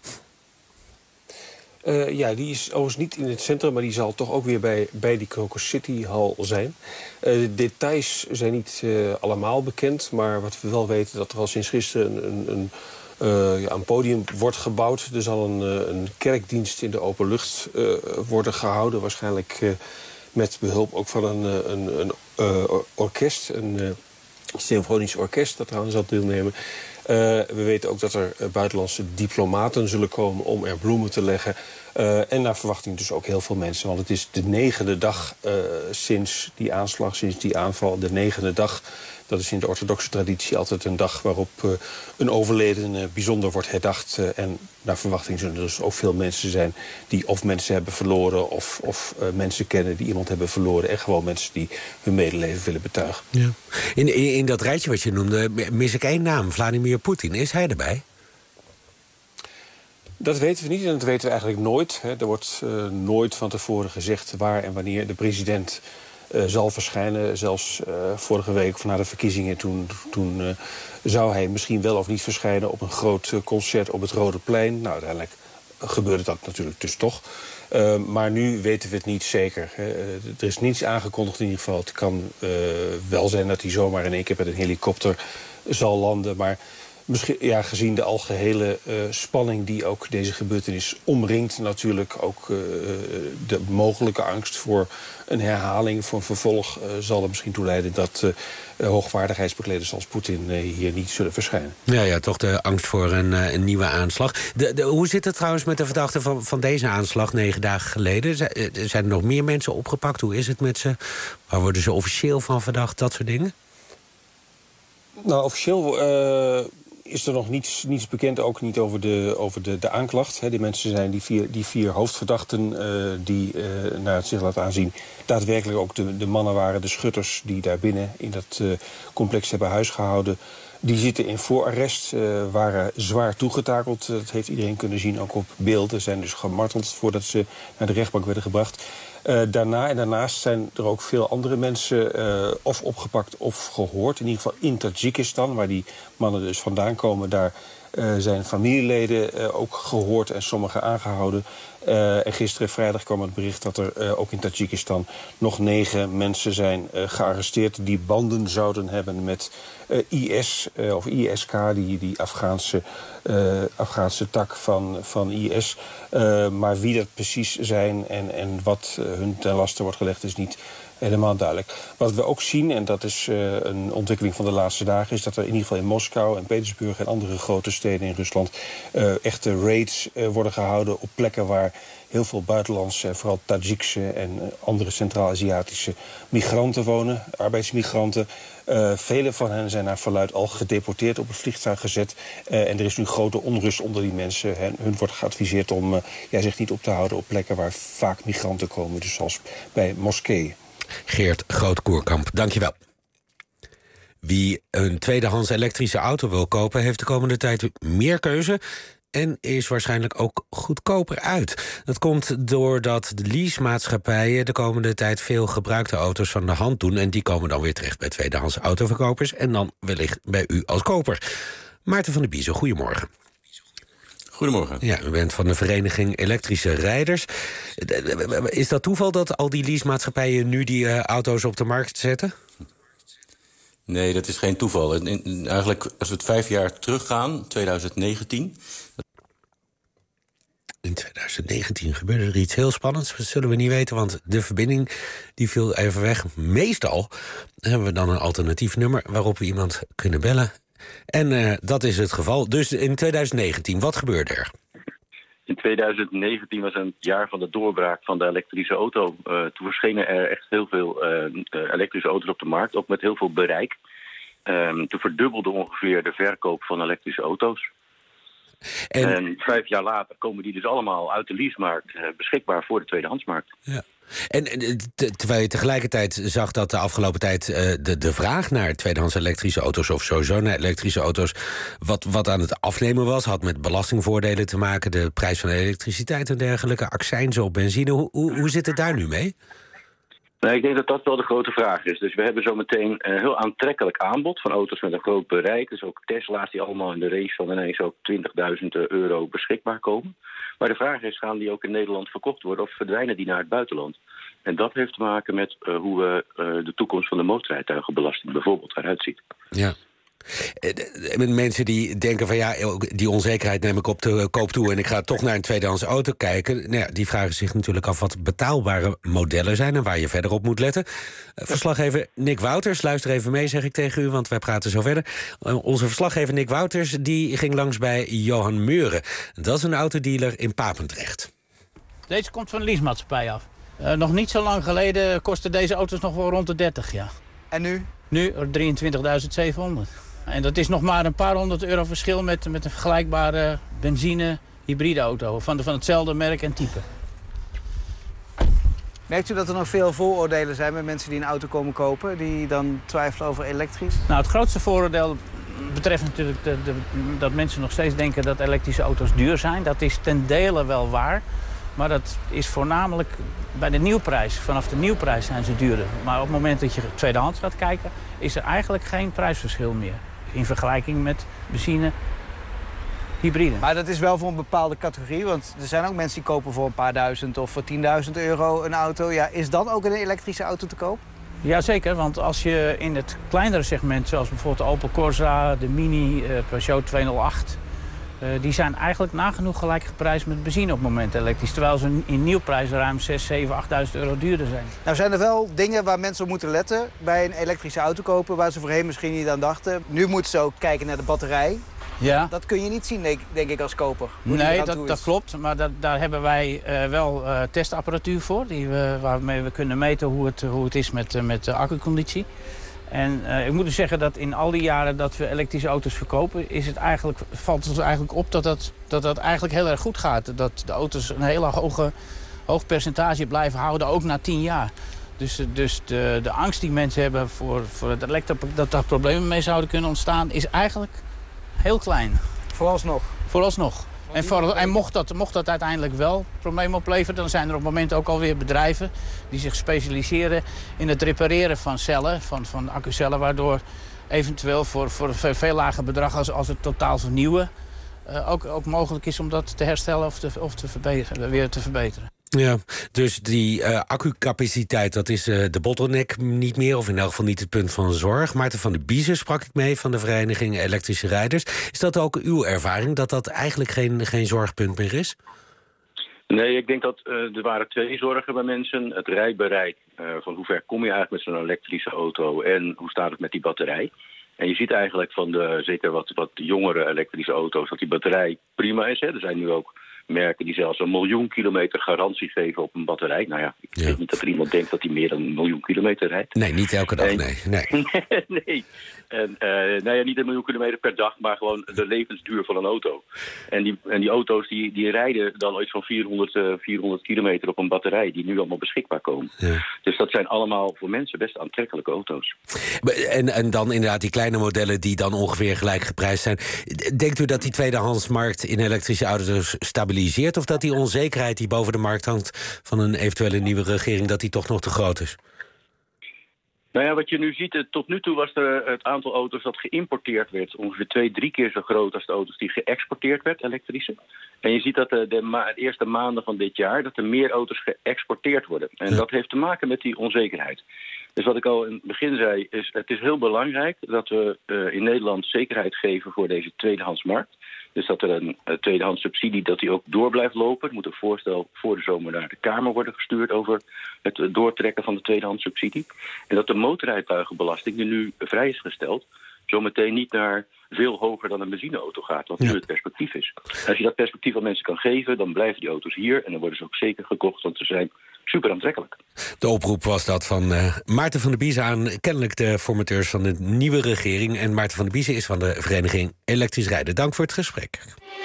Ja, die is overigens niet in het centrum, maar die zal toch ook weer bij die Crocus City Hall zijn. De details zijn niet allemaal bekend, maar wat we wel weten dat er al sinds gisteren een podium wordt gebouwd. Er zal een kerkdienst in de open lucht worden gehouden, waarschijnlijk met behulp ook van een orkest, een symfonisch orkest dat eraan zal deelnemen. We weten ook dat er buitenlandse diplomaten zullen komen om er bloemen te leggen. En naar verwachting dus ook heel veel mensen. Want het is de 9e dag sinds die aanslag, sinds die aanval. De 9e dag, dat is in de orthodoxe traditie altijd een dag waarop een overledene bijzonder wordt herdacht. En naar verwachting zullen er dus ook veel mensen zijn die of mensen hebben verloren of mensen kennen die iemand hebben verloren. En gewoon mensen die hun medeleven willen betuigen. Ja. In dat rijtje wat je noemde mis ik één naam, Vladimir Poetin. Is hij erbij? Dat weten we niet en dat weten we eigenlijk nooit. Er wordt nooit van tevoren gezegd waar en wanneer de president zal verschijnen. Zelfs vorige week, of na de verkiezingen, toen zou hij misschien wel of niet verschijnen op een groot concert op het Rode Plein. Nou, uiteindelijk gebeurde dat natuurlijk dus toch. Maar nu weten we het niet zeker. Er is niets aangekondigd in ieder geval. Het kan wel zijn dat hij zomaar in één keer met een helikopter zal landen, maar misschien, ja, gezien de algehele spanning die ook deze gebeurtenis omringt, natuurlijk ook de mogelijke angst voor een herhaling, voor een vervolg, zal er misschien toe leiden dat hoogwaardigheidsbekleders als Poetin hier niet zullen verschijnen. Ja, toch de angst voor een nieuwe aanslag. Hoe zit het trouwens met de verdachten van deze aanslag 9 dagen geleden? Zijn er nog meer mensen opgepakt? Hoe is het met ze? Waar worden ze officieel van verdacht? Dat soort dingen? Nou, officieel is er nog niets bekend, ook niet over de aanklacht. Die mensen zijn die vier hoofdverdachten die naar het zich laten aanzien daadwerkelijk ook de mannen waren, de schutters die daar binnen in dat complex hebben huisgehouden. Die zitten in voorarrest, waren zwaar toegetakeld. Dat heeft iedereen kunnen zien, ook op beelden. Zijn dus gemarteld voordat ze naar de rechtbank werden gebracht. Daarnaast zijn er ook veel andere mensen of opgepakt of gehoord. In ieder geval in Tajikistan, waar die mannen dus vandaan komen. Daar zijn familieleden ook gehoord en sommigen aangehouden. En gisteren vrijdag kwam het bericht dat er ook in Tajikistan nog 9 mensen zijn gearresteerd die banden zouden hebben met IS of ISK, die Afghaanse tak van IS. Maar wie dat precies zijn en wat hun ten laste wordt gelegd is niet helemaal duidelijk. Wat we ook zien, en dat is een ontwikkeling van de laatste dagen, is dat er in ieder geval in Moskou en Petersburg en andere grote steden in Rusland echte raids worden gehouden op plekken waar heel veel buitenlandse, vooral Tajikse en andere Centraal-Aziatische migranten wonen, arbeidsmigranten. Vele van hen zijn naar verluidt al gedeporteerd, op een vliegtuig gezet. En er is nu grote onrust onder die mensen. Hun wordt geadviseerd om zich niet op te houden op plekken waar vaak migranten komen. Dus zoals bij moskeeën. Geert Groot-Koerkamp, dankjewel. Wie een tweedehands elektrische auto wil kopen, heeft de komende tijd meer keuze en is waarschijnlijk ook goedkoper uit. Dat komt doordat de leasemaatschappijen de komende tijd veel gebruikte auto's van de hand doen, en die komen dan weer terecht bij tweedehands autoverkopers en dan wellicht bij u als koper. Maarten van der Biezen, goedemorgen. Goedemorgen. Ja, u bent van de Vereniging Elektrische Rijders. Is dat toeval dat al die leasemaatschappijen nu die auto's op de markt zetten? Nee, dat is geen toeval. Eigenlijk, als we het 5 jaar teruggaan, 2019... In 2019 gebeurde er iets heel spannends. Dat zullen we niet weten, want de verbinding die viel even weg. Meestal hebben we dan een alternatief nummer waarop we iemand kunnen bellen. En dat is het geval. Dus in 2019, wat gebeurde er? In 2019 was een jaar van de doorbraak van de elektrische auto. Toen verschenen er echt heel veel elektrische auto's op de markt, ook met heel veel bereik. Toen verdubbelde ongeveer de verkoop van elektrische auto's. En 5 jaar later komen die dus allemaal uit de leasemarkt beschikbaar voor de tweedehandsmarkt. Ja. En terwijl je tegelijkertijd zag dat de afgelopen tijd de vraag naar tweedehands elektrische auto's, of sowieso naar elektrische auto's, wat aan het afnemen was, had met belastingvoordelen te maken, de prijs van elektriciteit en dergelijke, accijnzen op benzine. Hoe zit het daar nu mee? Nou, ik denk dat dat wel de grote vraag is. Dus we hebben zometeen een heel aantrekkelijk aanbod van auto's met een groot bereik. Dus ook Tesla's die allemaal in de race van ineens ook €20.000 beschikbaar komen. Maar de vraag is, gaan die ook in Nederland verkocht worden of verdwijnen die naar het buitenland? En dat heeft te maken met hoe we de toekomst van de motorrijtuigenbelasting bijvoorbeeld eruit ziet. Ja. Mensen die denken van die onzekerheid neem ik op de koop toe en ik ga toch naar een tweedehands auto kijken. Nou ja, die vragen zich natuurlijk af wat betaalbare modellen zijn en waar je verder op moet letten. Verslaggever Nick Wouters, luister even mee, zeg ik tegen u, want wij praten zo verder. Onze verslaggever Nick Wouters die ging langs bij Johan Meuren. Dat is een autodealer in Papendrecht. Deze komt van de leasemaatschappij af. Nog niet zo lang geleden kostten deze auto's nog wel rond de 30, ja. En nu? Nu 23.700. En dat is nog maar een paar €100 verschil met een vergelijkbare benzine-hybride auto. Van hetzelfde merk en type. Merkt u dat er nog veel vooroordelen zijn met mensen die een auto komen kopen, die dan twijfelen over elektrisch? Nou, het grootste vooroordeel betreft natuurlijk dat mensen nog steeds denken dat elektrische auto's duur zijn. Dat is ten dele wel waar. Maar dat is voornamelijk bij de nieuwprijs. Vanaf de nieuwprijs zijn ze duurder. Maar op het moment dat je tweedehands gaat kijken, is er eigenlijk geen prijsverschil meer. In vergelijking met benzine, hybride. Maar dat is wel voor een bepaalde categorie. Want er zijn ook mensen die kopen voor een paar duizend of voor €10.000 een auto. Ja, is dan ook een elektrische auto te koop? Jazeker, want als je in het kleinere segment, zoals bijvoorbeeld de Opel Corsa, de Mini, Peugeot 208... die zijn eigenlijk nagenoeg gelijk geprijsd met benzine op het moment elektrisch. Terwijl ze in nieuwprijs ruim 6.000, 7.000, 8.000 euro duurder zijn. Nou zijn er wel dingen waar mensen op moeten letten bij een elektrische auto kopen, waar ze voorheen misschien niet aan dachten. Nu moeten ze ook kijken naar de batterij. Ja. Dat kun je niet zien, denk ik, als koper. Nee, dat klopt. Maar daar hebben wij wel testapparatuur voor. Waarmee we kunnen meten hoe het is met de accuconditie. En ik moet dus zeggen dat in al die jaren dat we elektrische auto's verkopen, valt het ons eigenlijk op dat eigenlijk heel erg goed gaat. Dat de auto's een heel hoog percentage blijven houden, ook na 10 jaar. Dus de angst die mensen hebben voor het elektropaket, dat daar problemen mee zouden kunnen ontstaan, is eigenlijk heel klein. Vooralsnog? Vooralsnog. En mocht dat uiteindelijk wel problemen opleveren, dan zijn er op het moment ook alweer bedrijven die zich specialiseren in het repareren van cellen, van accucellen, waardoor eventueel voor een veel lager bedrag als het totaal vernieuwen ook mogelijk is om dat te herstellen of weer te verbeteren. Ja, dus die accucapaciteit, dat is de bottleneck niet meer, of in elk geval niet het punt van zorg. Maarten van der Biezen sprak ik mee van de Vereniging Elektrische Rijders. Is dat ook uw ervaring, dat dat eigenlijk geen zorgpunt meer is? Nee, ik denk dat er waren 2 zorgen bij mensen. Het rijbereik, van hoe ver kom je eigenlijk met zo'n elektrische auto en hoe staat het met die batterij. En je ziet eigenlijk van zeker wat jongere elektrische auto's, dat die batterij prima is. Hè. Er zijn nu ook merken die zelfs 1 miljoen kilometer garantie geven op een batterij. Nou ja, ik weet niet dat er iemand denkt dat hij meer dan 1 miljoen kilometer rijdt. Nee, niet elke dag, nee. Nee. En niet 1 miljoen kilometer per dag, maar gewoon de levensduur van een auto. En die auto's die rijden dan ooit van 400 kilometer op een batterij, die nu allemaal beschikbaar komen. Ja. Dus dat zijn allemaal voor mensen best aantrekkelijke auto's. En dan inderdaad die kleine modellen die dan ongeveer gelijk geprijsd zijn. Denkt u dat die tweedehandsmarkt in elektrische auto's stabiliseert, of dat die onzekerheid die boven de markt hangt van een eventuele nieuwe regering, dat die toch nog te groot is? Nou ja, wat je nu ziet, tot nu toe was het aantal auto's dat geïmporteerd werd ongeveer 2-3 keer zo groot als de auto's die geëxporteerd werd, elektrische. En je ziet dat de eerste maanden van dit jaar dat er meer auto's geëxporteerd worden. En dat heeft te maken met die onzekerheid. Dus wat ik al in het begin zei, is het is heel belangrijk dat we in Nederland zekerheid geven voor deze tweedehandsmarkt. Dus dat er een tweedehands subsidie dat die ook door blijft lopen. Er moet een voorstel voor de zomer naar de Kamer worden gestuurd over het doortrekken van de tweedehands subsidie. En dat de motorrijtuigenbelasting die nu vrij is gesteld, zometeen niet naar veel hoger dan een benzineauto gaat, wat nu het perspectief is. Als je dat perspectief aan mensen kan geven, dan blijven die auto's hier en dan worden ze ook zeker gekocht, want ze zijn super aantrekkelijk. De oproep was dat van Maarten van der Biezen aan kennelijk de formateurs van de nieuwe regering. En Maarten van der Biezen is van de Vereniging Elektrisch Rijden. Dank voor het gesprek.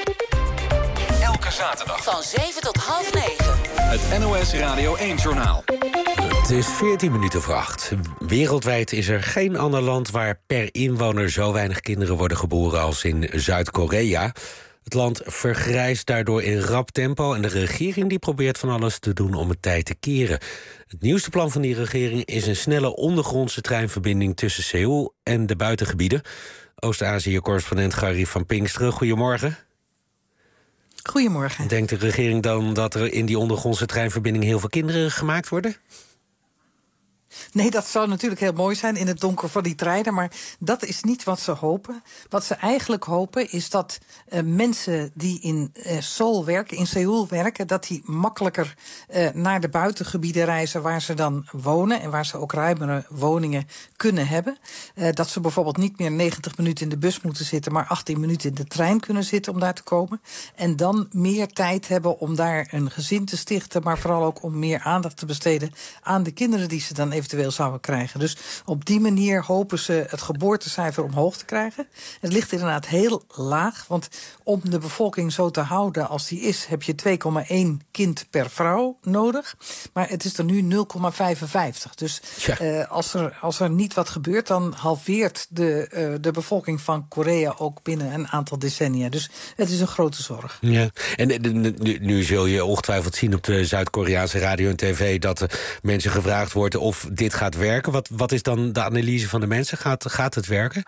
Elke zaterdag van 7 tot half 9. Het NOS Radio 1-journaal. Het is 14 minuten voor 8. Wereldwijd is er geen ander land waar per inwoner zo weinig kinderen worden geboren als in Zuid-Korea. Het land vergrijst daardoor in rap tempo en de regering die probeert van alles te doen om het tij te keren. Het nieuwste plan van die regering is een snelle ondergrondse treinverbinding tussen Seoul en de buitengebieden. Oost-Azië-correspondent Gary van Pinksteren, goedemorgen. Goedemorgen. Denkt de regering dan dat er in die ondergrondse treinverbinding heel veel kinderen gemaakt worden? Nee, dat zou natuurlijk heel mooi zijn in het donker van die treinen, maar dat is niet wat ze hopen. Wat ze eigenlijk hopen is dat mensen die in Seoul werken, in Seoul werken, dat die makkelijker naar de buitengebieden reizen waar ze dan wonen en waar ze ook ruimere woningen kunnen hebben. Dat ze bijvoorbeeld niet meer 90 minuten in de bus moeten zitten, maar 18 minuten in de trein kunnen zitten om daar te komen. En dan meer tijd hebben om daar een gezin te stichten, maar vooral ook om meer aandacht te besteden aan de kinderen die ze dan eventueel zouden krijgen. Dus op die manier hopen ze het geboortecijfer omhoog te krijgen. Het ligt inderdaad heel laag, want om de bevolking zo te houden als die is, heb je 2,1 kind per vrouw nodig. Maar het is er nu 0,55. Dus als er niet wat gebeurt, dan halveert de bevolking van Korea ook binnen een aantal decennia. Dus het is een grote zorg. Ja. En nu zul je ongetwijfeld zien op de Zuid-Koreaanse radio en tv dat mensen gevraagd worden of dit gaat werken. Wat is dan de analyse van de mensen? Gaat het werken?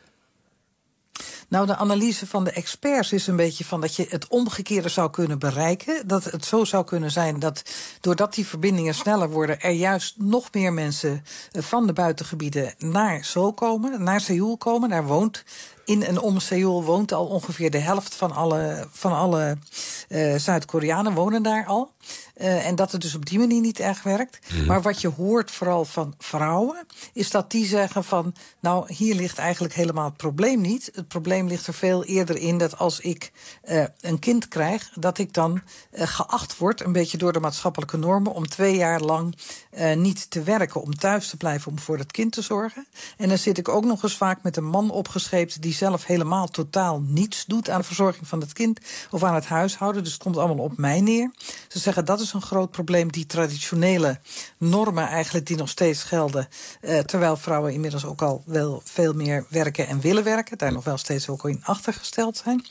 Nou, de analyse van de experts is een beetje van dat je het omgekeerde zou kunnen bereiken. Dat het zo zou kunnen zijn dat doordat die verbindingen sneller worden, er juist nog meer mensen van de buitengebieden naar Seoul komen. Daar woont in en om Seoul woont al ongeveer de helft van alle Zuid-Koreanen wonen daar al. En dat het dus op die manier niet erg werkt. Mm-hmm. Maar wat je hoort vooral van vrouwen, is dat die zeggen van, nou, hier ligt eigenlijk helemaal het probleem niet. Het probleem ligt er veel eerder in dat als ik een kind krijg, dat ik dan geacht word, een beetje door de maatschappelijke normen, om 2 jaar lang niet te werken, om thuis te blijven, om voor het kind te zorgen. En dan zit ik ook nog eens vaak met een man opgescheept die zelf helemaal totaal niets doet aan de verzorging van het kind of aan het huishouden. Dus het komt allemaal op mij neer. Ze zeggen dat is een groot probleem, die traditionele normen eigenlijk die nog steeds gelden, terwijl vrouwen inmiddels ook al wel veel meer werken en willen werken, daar nog wel steeds ook in achtergesteld zijn.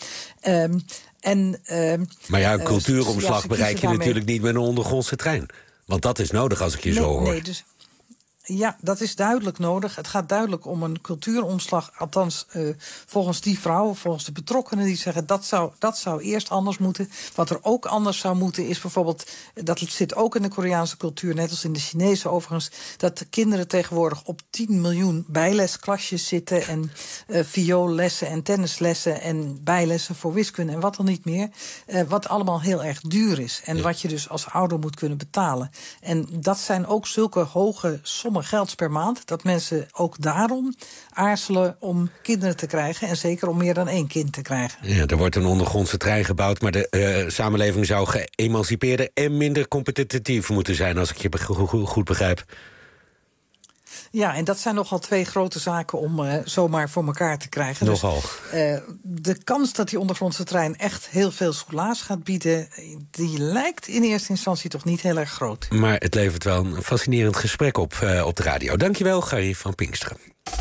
Maar ja, een cultuuromslag bereik je natuurlijk niet met een ondergrondse trein. Want dat is nodig als ik je zo hoor. Ja, dat is duidelijk nodig. Het gaat duidelijk om een cultuuromslag. Althans, volgens die vrouw, volgens de betrokkenen die zeggen... dat zou eerst anders moeten. Wat er ook anders zou moeten is bijvoorbeeld... dat zit ook in de Koreaanse cultuur, net als in de Chinese overigens... dat de kinderen tegenwoordig op 10 miljoen bijlesklasjes zitten... en vioollessen en tennislessen en bijlessen voor wiskunde... en wat dan niet meer. Wat allemaal heel erg duur is. En wat je dus als ouder moet kunnen betalen. En dat zijn ook zulke hoge sommen gelds per maand... dat mensen ook daarom aarzelen om kinderen te krijgen... en zeker om meer dan 1 kind te krijgen. Ja, er wordt een ondergrondse trein gebouwd... maar de samenleving zou geëmancipeerder en minder competitief moeten zijn... als ik je goed begrijp. Ja, en dat zijn nogal 2 grote zaken om zomaar voor elkaar te krijgen. Nogal. Dus, de kans dat die ondergrondse trein echt heel veel soelaas gaat bieden... die lijkt in eerste instantie toch niet heel erg groot. Maar het levert wel een fascinerend gesprek op de radio. Dankjewel, Gary van Pinksteren.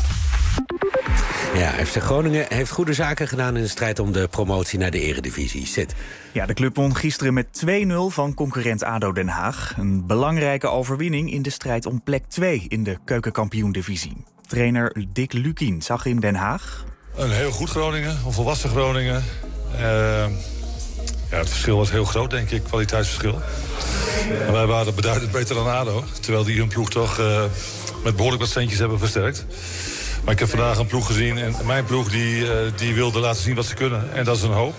Ja, FC Groningen heeft goede zaken gedaan in de strijd om de promotie naar de eredivisie. Zit. Ja, de club won gisteren met 2-0 van concurrent ADO Den Haag. Een belangrijke overwinning in de strijd om plek 2 in de keukenkampioen-divisie. Trainer Dick Lukien zag in Den Haag... Een heel goed Groningen, een volwassen Groningen. Het verschil was heel groot, denk ik, kwaliteitsverschil. En wij waren beduidend beter dan ADO, terwijl die hun ploeg toch met behoorlijk wat centjes hebben versterkt. Maar ik heb vandaag een ploeg gezien en mijn ploeg die wilde laten zien wat ze kunnen. En dat is een hoop.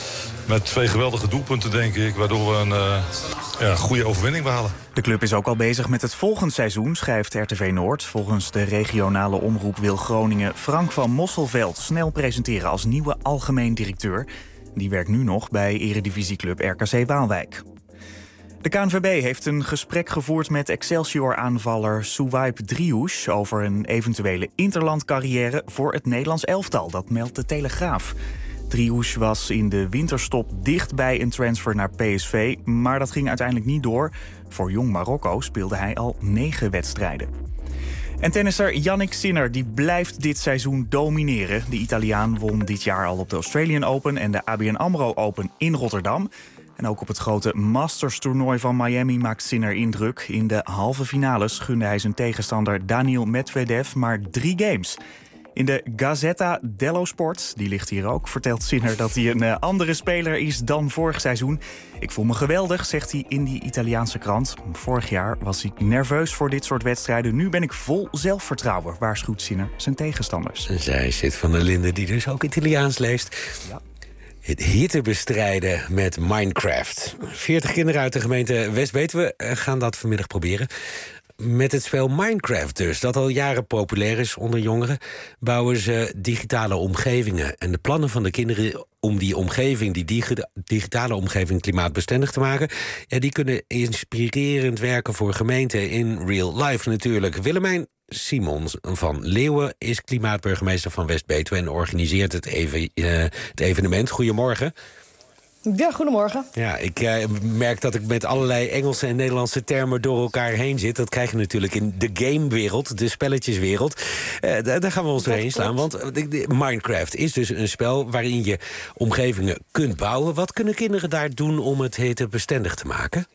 Met 2 geweldige doelpunten, denk ik, waardoor we een goede overwinning behalen. De club is ook al bezig met het volgend seizoen, schrijft RTV Noord. Volgens de regionale omroep wil Groningen Frank van Mosselveld snel presenteren als nieuwe algemeen directeur. Die werkt nu nog bij eredivisieclub RKC Waalwijk. De KNVB heeft een gesprek gevoerd met Excelsior-aanvaller Souaib Drioux over een eventuele interlandcarrière voor het Nederlands elftal. Dat meldt de Telegraaf. Drioux was in de winterstop dicht bij een transfer naar PSV, maar dat ging uiteindelijk niet door. Voor Jong Marokko speelde hij al 9 wedstrijden. En tennisser Jannik Sinner die blijft dit seizoen domineren. De Italiaan won dit jaar al op de Australian Open en de ABN AMRO Open in Rotterdam. En ook op het grote Masters-toernooi van Miami maakt Sinner indruk. In de halve finales gunde hij zijn tegenstander Daniil Medvedev maar 3 games. In de Gazzetta dello Sport, die ligt hier ook, vertelt Sinner dat hij een andere speler is dan vorig seizoen. Ik voel me geweldig, zegt hij in die Italiaanse krant. Vorig jaar was ik nerveus voor dit soort wedstrijden. Nu ben ik vol zelfvertrouwen, waarschuwt Sinner zijn tegenstanders. Zij zit van der Linden, die dus ook Italiaans leest. Ja. Het hitte bestrijden met Minecraft. 40 kinderen uit de gemeente West-Betuwe gaan dat vanmiddag proberen. Met het spel Minecraft dus, dat al jaren populair is onder jongeren, bouwen ze digitale omgevingen. En de plannen van de kinderen om die omgeving, die digitale omgeving klimaatbestendig te maken, ja, die kunnen inspirerend werken voor gemeenten in real life natuurlijk. Willemijn Simons van Leeuwen is klimaatburgemeester van West-Betuwe en organiseert het evenement. Goedemorgen. Ja, goedemorgen. Ja, ik merk dat ik met allerlei Engelse en Nederlandse termen door elkaar heen zit. Dat krijg je natuurlijk in de gamewereld, de spelletjeswereld. Daar gaan we ons doorheen slaan, want Minecraft is dus een spel waarin je omgevingen kunt bouwen. Wat kunnen kinderen daar doen om het hittebestendig te maken?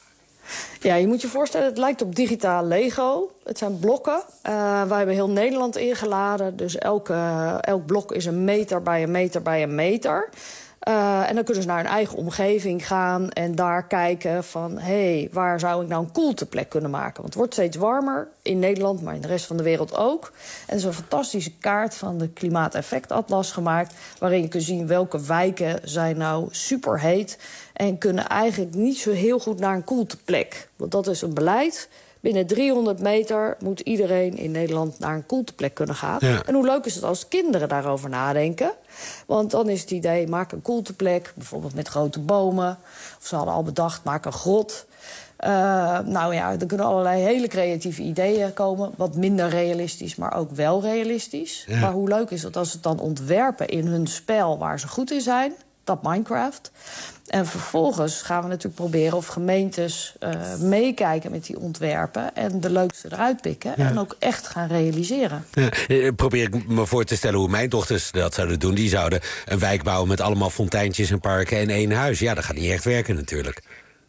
Ja, je moet je voorstellen, het lijkt op digitaal Lego. Het zijn blokken. Wij hebben heel Nederland ingeladen. Dus elk blok is 1 meter bij 1 meter bij 1 meter. En dan kunnen ze naar hun eigen omgeving gaan en daar kijken van, waar zou ik nou een koelteplek kunnen maken? Want het wordt steeds warmer in Nederland, maar in de rest van de wereld ook. En er is een fantastische kaart van de Klimaateffectatlas gemaakt, waarin je kunt zien welke wijken zijn nou superheet en kunnen eigenlijk niet zo heel goed naar een koelteplek. Want dat is een beleid. Binnen 300 meter moet iedereen in Nederland naar een koelteplek kunnen gaan. Ja. En hoe leuk is het als kinderen daarover nadenken? Want dan is het idee, maak een koelteplek, bijvoorbeeld met grote bomen. Of ze hadden al bedacht, maak een grot. Er kunnen allerlei hele creatieve ideeën komen. Wat minder realistisch, maar ook wel realistisch. Ja. Maar hoe leuk is het als ze het dan ontwerpen in hun spel waar ze goed in zijn? Dat Minecraft. En vervolgens gaan we natuurlijk proberen of gemeentes meekijken met die ontwerpen en de leukste eruit pikken en ook echt gaan realiseren. Ja, probeer ik me voor te stellen hoe mijn dochters dat zouden doen. Die zouden een wijk bouwen met allemaal fonteintjes en parken en 1 huis. Ja, dat gaat niet echt werken natuurlijk.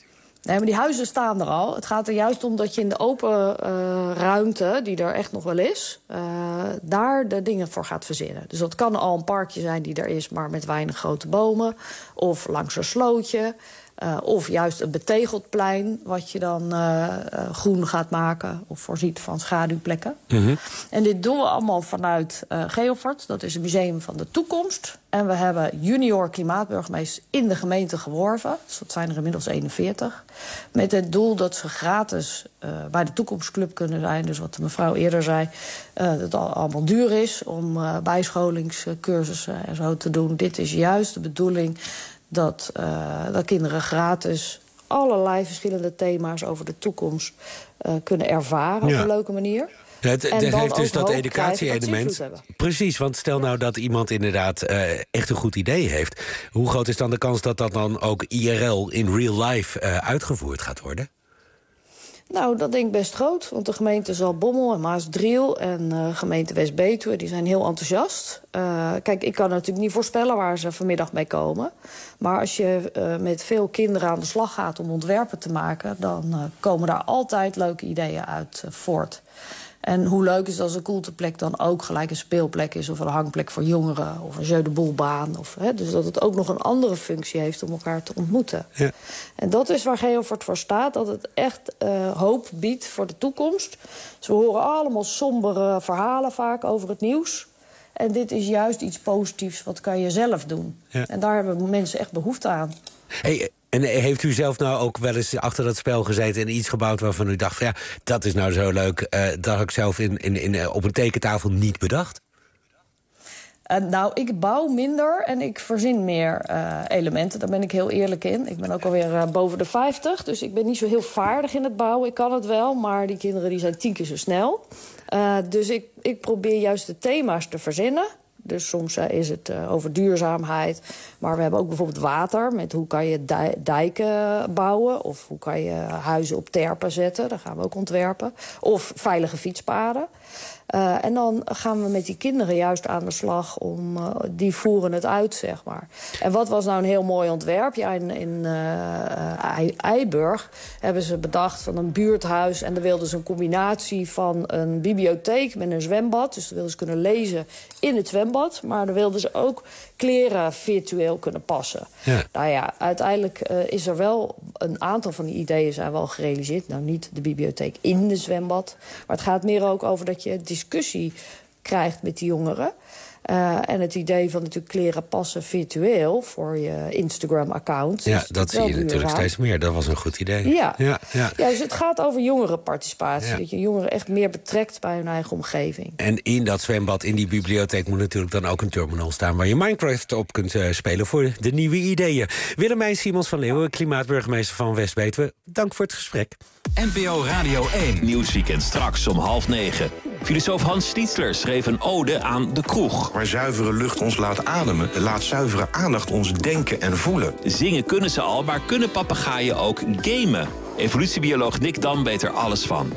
Nee, maar die huizen staan er al. Het gaat er juist om dat je in de open ruimte, die er echt nog wel is, daar de dingen voor gaat verzinnen. Dus dat kan al een parkje zijn die er is, maar met weinig grote bomen. Of langs een slootje. Of juist een betegeld plein, wat je dan groen gaat maken of voorziet van schaduwplekken. Mm-hmm. En dit doen we allemaal vanuit Geofort. Dat is het museum van de toekomst. En we hebben junior klimaatburgemeesters in de gemeente geworven. Dus dat zijn er inmiddels 41. Met het doel dat ze gratis bij de toekomstclub kunnen zijn. Dus wat de mevrouw eerder zei, dat het allemaal duur is om bijscholingscursussen en zo te doen. Dit is juist de bedoeling dat kinderen gratis allerlei verschillende thema's over de toekomst kunnen ervaren op een leuke manier. Het heeft dus dat educatie-element. Precies, want stel nou dat iemand inderdaad echt een goed idee heeft. Hoe groot is dan de kans dat dat dan ook IRL, in real life, uitgevoerd gaat worden? Nou, dat denk ik best groot. Want de gemeente Zaltbommel en Maasdriel en gemeente West-Betuwe, die zijn heel enthousiast. Kijk, ik kan natuurlijk niet voorspellen waar ze vanmiddag mee komen. Maar als je met veel kinderen aan de slag gaat om ontwerpen te maken, dan komen daar altijd leuke ideeën uit voort. En hoe leuk is het als een koelteplek dan ook gelijk een speelplek is, of een hangplek voor jongeren, of een jeu de boelbaan. Dus dat het ook nog een andere functie heeft om elkaar te ontmoeten. Ja. En dat is waar Geofort voor staat, dat het echt hoop biedt voor de toekomst. Dus we horen allemaal sombere verhalen vaak over het nieuws. En dit is juist iets positiefs, wat kan je zelf doen. Ja. En daar hebben mensen echt behoefte aan. Hey, en heeft u zelf nou ook wel eens achter dat spel gezeten en iets gebouwd waarvan u dacht van ja, dat is nou zo leuk, dat had ik zelf op een tekentafel niet bedacht? Nou, ik bouw minder en ik verzin meer elementen. Daar ben ik heel eerlijk in. Ik ben ook alweer boven de 50, dus ik ben niet zo heel vaardig in het bouwen. Ik kan het wel, maar die kinderen die zijn 10 keer zo snel. Dus ik probeer juist de thema's te verzinnen. Dus soms is het over duurzaamheid. Maar we hebben ook bijvoorbeeld water. Met hoe kan je dijken bouwen. Of hoe kan je huizen op terpen zetten. Dat gaan we ook ontwerpen. Of veilige fietspaden. En dan gaan we met die kinderen juist aan de slag om die voeren het uit, zeg maar. En wat was nou een heel mooi ontwerp? Ja, in Eiburg hebben ze bedacht van een buurthuis. En dan wilden ze een combinatie van een bibliotheek met een zwembad. Dus dan wilden ze kunnen lezen in het zwembad. Maar dan wilden ze ook kleren virtueel kunnen passen. Ja. Nou ja, uiteindelijk is er wel een aantal van die ideeën zijn wel gerealiseerd. Nou, niet de bibliotheek in de zwembad. Maar het gaat meer ook over dat je discussie krijgt met die jongeren. En het idee van natuurlijk kleren passen virtueel voor je Instagram-account. Ja, dat zie je natuurlijk steeds meer. Dat was een goed idee. Ja, dus het gaat over jongerenparticipatie. Ja. Dat je jongeren echt meer betrekt bij hun eigen omgeving. En in dat zwembad, in die bibliotheek, moet natuurlijk dan ook een terminal staan waar je Minecraft op kunt spelen voor de nieuwe ideeën. Willemijn Simons van Leeuwen, klimaatburgemeester van West-Betuwe. Dank voor het gesprek. NPO Radio 1. Nieuwsweekend straks om 20:30. Filosoof Hans Stietsler schreef een ode aan de kroeg. Waar zuivere lucht ons laat ademen, laat zuivere aandacht ons denken en voelen. Zingen kunnen ze al, maar kunnen papegaaien ook gamen? Evolutiebioloog Nick Dam weet er alles van.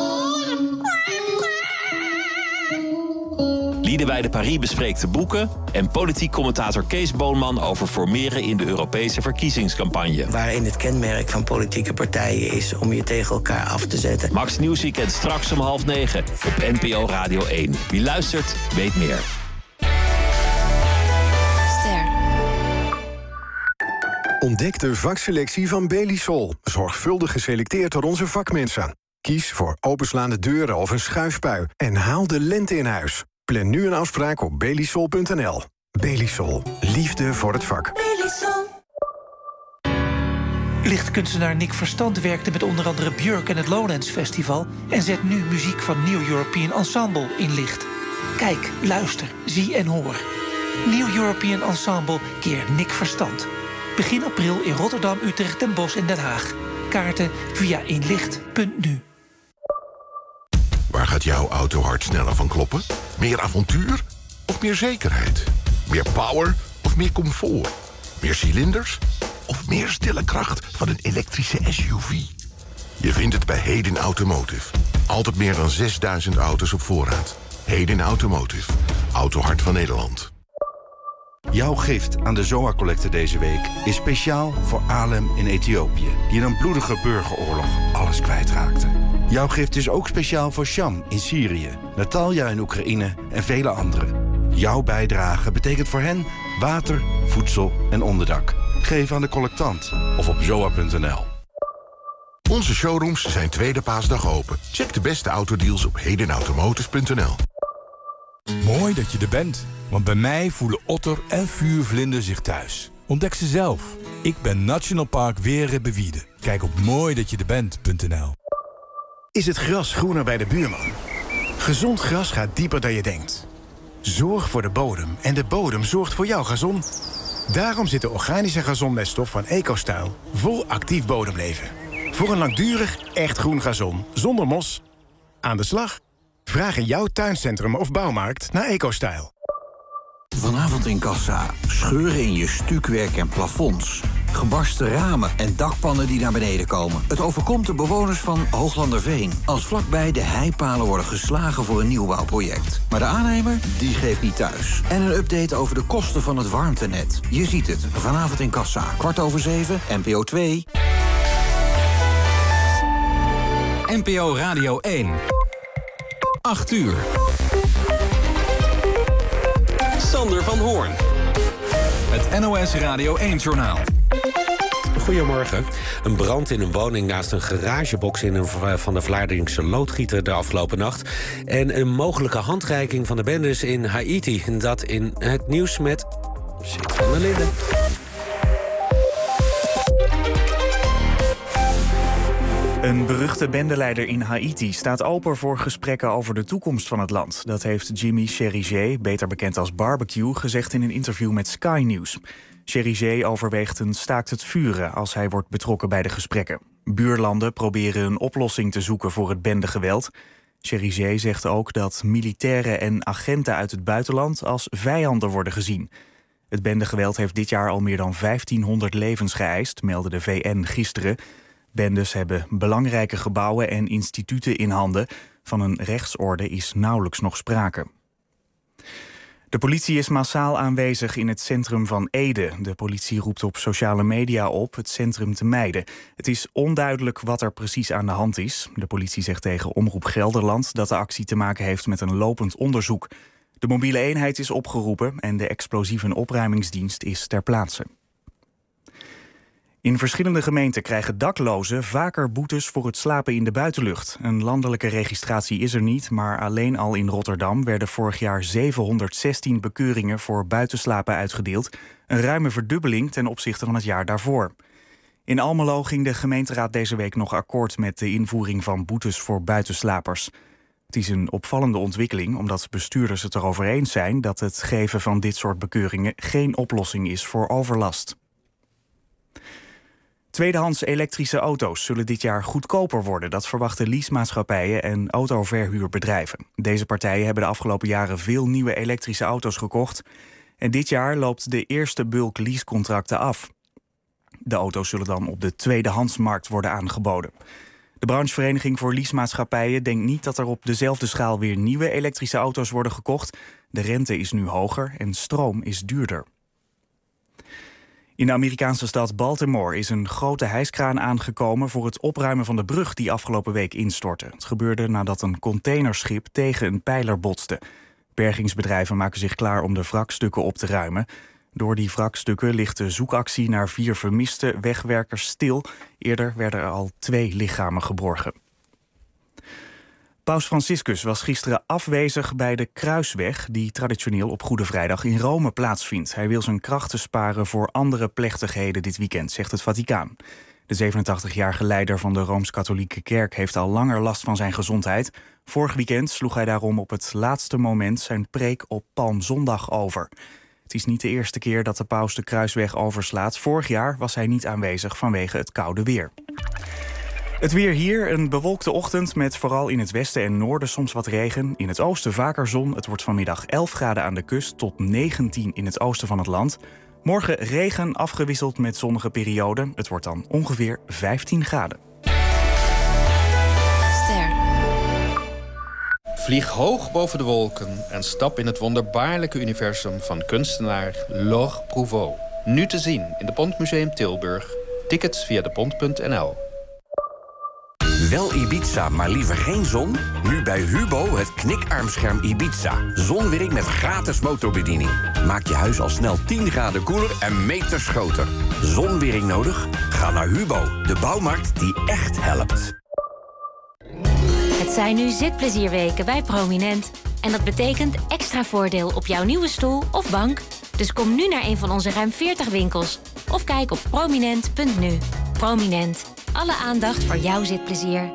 Liedewij de Paris bespreekt de boeken. En politiek commentator Kees Boonman over formeren in de Europese verkiezingscampagne. Waarin het kenmerk van politieke partijen is om je tegen elkaar af te zetten. Max Nieuwsweekend straks om 20:30 op NPO Radio 1. Wie luistert, weet meer. Ontdek de vakselectie van Belisol. Zorgvuldig geselecteerd door onze vakmensen. Kies voor openslaande deuren of een schuifpui. En haal de lente in huis. Plan nu een afspraak op belisol.nl. Belisol. Liefde voor het vak. Belisol. Lichtkunstenaar Nick Verstand werkte met onder andere Björk en het Lowlands Festival en zet nu muziek van New European Ensemble in licht. Kijk, luister, zie en hoor. New European Ensemble keer Nick Verstand. Begin april in Rotterdam, Utrecht, Den Bosch en Den Haag. Kaarten via inlicht.nu. Waar gaat jouw auto hard sneller van kloppen? Meer avontuur of meer zekerheid? Meer power of meer comfort? Meer cilinders of meer stille kracht van een elektrische SUV? Je vindt het bij Hedin Automotive. Altijd meer dan 6000 auto's op voorraad. Hedin Automotive. Autohart van Nederland. Jouw gift aan de ZOA-collecte deze week is speciaal voor Alem in Ethiopië, die in een bloedige burgeroorlog alles kwijtraakte. Jouw gift is ook speciaal voor Sham in Syrië, Natalia in Oekraïne en vele anderen. Jouw bijdrage betekent voor hen water, voedsel en onderdak. Geef aan de collectant of op zoa.nl. Onze showrooms zijn tweede paasdag open. Check de beste autodeals op hedenautomotive.nl. Mooi dat je er bent, want bij mij voelen otter en vuurvlinder zich thuis. Ontdek ze zelf. Ik ben National Park Weerre-Bewiede. Kijk op mooidatjeerbent.nl. Is het gras groener bij de buurman? Gezond gras gaat dieper dan je denkt. Zorg voor de bodem en de bodem zorgt voor jouw gazon. Daarom zit de organische gazonmeststof van EcoStyle vol actief bodemleven. Voor een langdurig, echt groen gazon, zonder mos. Aan de slag? Vraag in jouw tuincentrum of bouwmarkt naar EcoStyle. Vanavond in Kassa. Scheuren in je stucwerk en plafonds. Gebarsten ramen en dakpannen die naar beneden komen. Het overkomt de bewoners van Hooglanderveen. Als vlakbij de heipalen worden geslagen voor een nieuwbouwproject. Maar de aannemer, die geeft niet thuis. En een update over de kosten van het warmtenet. Je ziet het. Vanavond in Kassa. 7:15, NPO 2. NPO Radio 1. 8 uur. Sander van Hoorn. Het NOS Radio 1-journaal. Goedemorgen. Een brand in een woning naast een garagebox in een van de Vlaardingse loodgieter de afgelopen nacht. En een mogelijke handreiking van de bendes in Haiti. En dat in het nieuws met Sint van der Linden. Een beruchte bendeleider in Haiti staat open voor gesprekken over de toekomst van het land. Dat heeft Jimmy Cherizier, beter bekend als Barbecue, gezegd in een interview met Sky News. Cherizier overweegt een staakt het vuren als hij wordt betrokken bij de gesprekken. Buurlanden proberen een oplossing te zoeken voor het bendegeweld. Cherizier zegt ook dat militairen en agenten uit het buitenland als vijanden worden gezien. Het bendegeweld heeft dit jaar al meer dan 1500 levens geëist, meldde de VN gisteren. Bendes hebben belangrijke gebouwen en instituten in handen. Van een rechtsorde is nauwelijks nog sprake. De politie is massaal aanwezig in het centrum van Ede. De politie roept op sociale media op het centrum te mijden. Het is onduidelijk wat er precies aan de hand is. De politie zegt tegen Omroep Gelderland dat de actie te maken heeft met een lopend onderzoek. De mobiele eenheid is opgeroepen en de explosieve opruimingsdienst is ter plaatse. In verschillende gemeenten krijgen daklozen vaker boetes voor het slapen in de buitenlucht. Een landelijke registratie is er niet, maar alleen al in Rotterdam werden vorig jaar 716 bekeuringen voor buitenslapen uitgedeeld. Een ruime verdubbeling ten opzichte van het jaar daarvoor. In Almelo ging de gemeenteraad deze week nog akkoord met de invoering van boetes voor buitenslapers. Het is een opvallende ontwikkeling omdat bestuurders het erover eens zijn dat het geven van dit soort bekeuringen geen oplossing is voor overlast. Tweedehands elektrische auto's zullen dit jaar goedkoper worden. Dat verwachten leasemaatschappijen en autoverhuurbedrijven. Deze partijen hebben de afgelopen jaren veel nieuwe elektrische auto's gekocht. En dit jaar loopt de eerste bulk leasecontracten af. De auto's zullen dan op de tweedehandsmarkt worden aangeboden. De branchevereniging voor leasemaatschappijen denkt niet dat er op dezelfde schaal weer nieuwe elektrische auto's worden gekocht. De rente is nu hoger en stroom is duurder. In de Amerikaanse stad Baltimore is een grote hijskraan aangekomen voor het opruimen van de brug die afgelopen week instortte. Het gebeurde nadat een containerschip tegen een pijler botste. Bergingsbedrijven maken zich klaar om de wrakstukken op te ruimen. Door die wrakstukken ligt de zoekactie naar 4 vermiste wegwerkers stil. Eerder werden er al 2 lichamen geborgen. Paus Franciscus was gisteren afwezig bij de Kruisweg die traditioneel op Goede Vrijdag in Rome plaatsvindt. Hij wil zijn krachten sparen voor andere plechtigheden dit weekend, zegt het Vaticaan. De 87-jarige leider van de Rooms-Katholieke Kerk heeft al langer last van zijn gezondheid. Vorig weekend sloeg hij daarom op het laatste moment zijn preek op Palmzondag over. Het is niet de eerste keer dat de paus de Kruisweg overslaat. Vorig jaar was hij niet aanwezig vanwege het koude weer. Het weer hier, een bewolkte ochtend met vooral in het westen en noorden soms wat regen. In het oosten vaker zon. Het wordt vanmiddag 11 graden aan de kust tot 19 in het oosten van het land. Morgen regen afgewisseld met zonnige perioden. Het wordt dan ongeveer 15 graden. Vlieg hoog boven de wolken en stap in het wonderbaarlijke universum van kunstenaar Laure Prouvost. Nu te zien in de Pontmuseum Tilburg. Tickets via depont.nl. Wel Ibiza, maar liever geen zon? Nu bij Hubo het knikarmscherm Ibiza. Zonwerk met gratis motorbediening. Maak je huis al snel 10 graden koeler en meters groter. Zonwerk nodig? Ga naar Hubo, de bouwmarkt die echt helpt. Het zijn nu zitplezierweken bij Prominent. En dat betekent extra voordeel op jouw nieuwe stoel of bank. Dus kom nu naar een van onze ruim 40 winkels. Of kijk op prominent.nu. Prominent. Alle aandacht voor jouw zitplezier.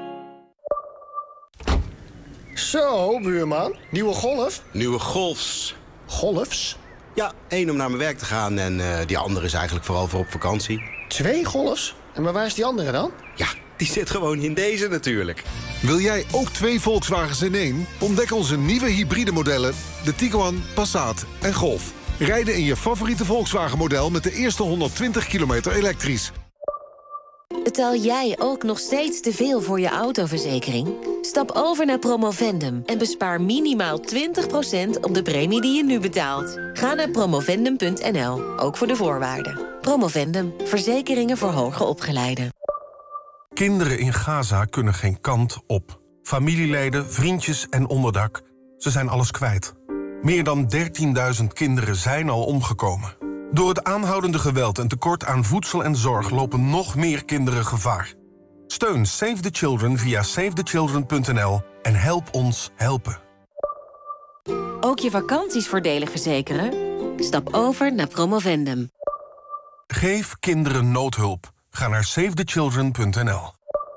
Zo, buurman. Nieuwe Golf? Nieuwe Golfs. Golfs? Ja, 1 om naar mijn werk te gaan en die andere is eigenlijk vooral voor op vakantie. 2 Golfs? En maar waar is die andere dan? Ja, die zit gewoon in deze natuurlijk. Wil jij ook 2 Volkswagens in 1? Ontdek onze nieuwe hybride modellen, de Tiguan, Passat en Golf. Rijden in je favoriete Volkswagen model met de eerste 120 kilometer elektrisch. Betaal jij ook nog steeds te veel voor je autoverzekering? Stap over naar Promovendum en bespaar minimaal 20% op de premie die je nu betaalt. Ga naar promovendum.nl, ook voor de voorwaarden. Promovendum, verzekeringen voor hoger opgeleiden. Kinderen in Gaza kunnen geen kant op. Familieleden, vriendjes en onderdak, ze zijn alles kwijt. Meer dan 13.000 kinderen zijn al omgekomen. Door het aanhoudende geweld en tekort aan voedsel en zorg lopen nog meer kinderen gevaar. Steun Save the Children via savethechildren.nl en help ons helpen. Ook je vakanties voordelig verzekeren? Stap over naar Promovendum. Geef kinderen noodhulp. Ga naar savethechildren.nl.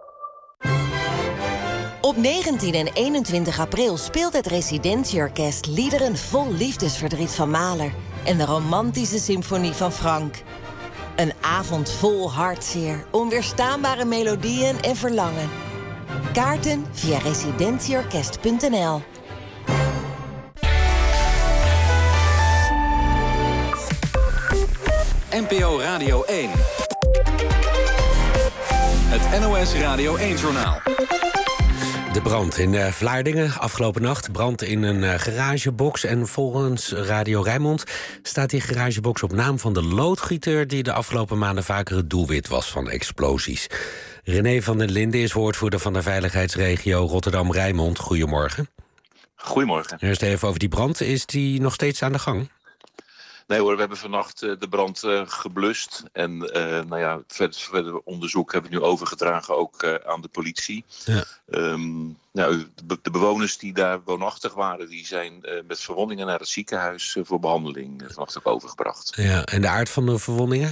Op 19 en 21 april speelt het Residentieorkest liederen vol liefdesverdriet van Mahler en de romantische symfonie van Frank. Een avond vol hartzeer, onweerstaanbare melodieën en verlangen. Kaarten via residentieorkest.nl. NPO Radio 1. Het NOS Radio 1-journaal. De brand in Vlaardingen afgelopen nacht. Brand in een garagebox. En volgens Radio Rijnmond staat die garagebox op naam van de loodgieter die de afgelopen maanden vaker het doelwit was van explosies. René van den Linden is woordvoerder van de veiligheidsregio Rotterdam-Rijnmond. Goedemorgen. Goedemorgen. Eerst even over die brand. Is die nog steeds aan de gang? Nee hoor, we hebben vannacht de brand geblust. En verder onderzoek hebben we nu overgedragen ook aan de politie. Ja. De bewoners die daar woonachtig waren, die zijn met verwondingen naar het ziekenhuis voor behandeling vannacht ook overgebracht. Ja, en de aard van de verwondingen?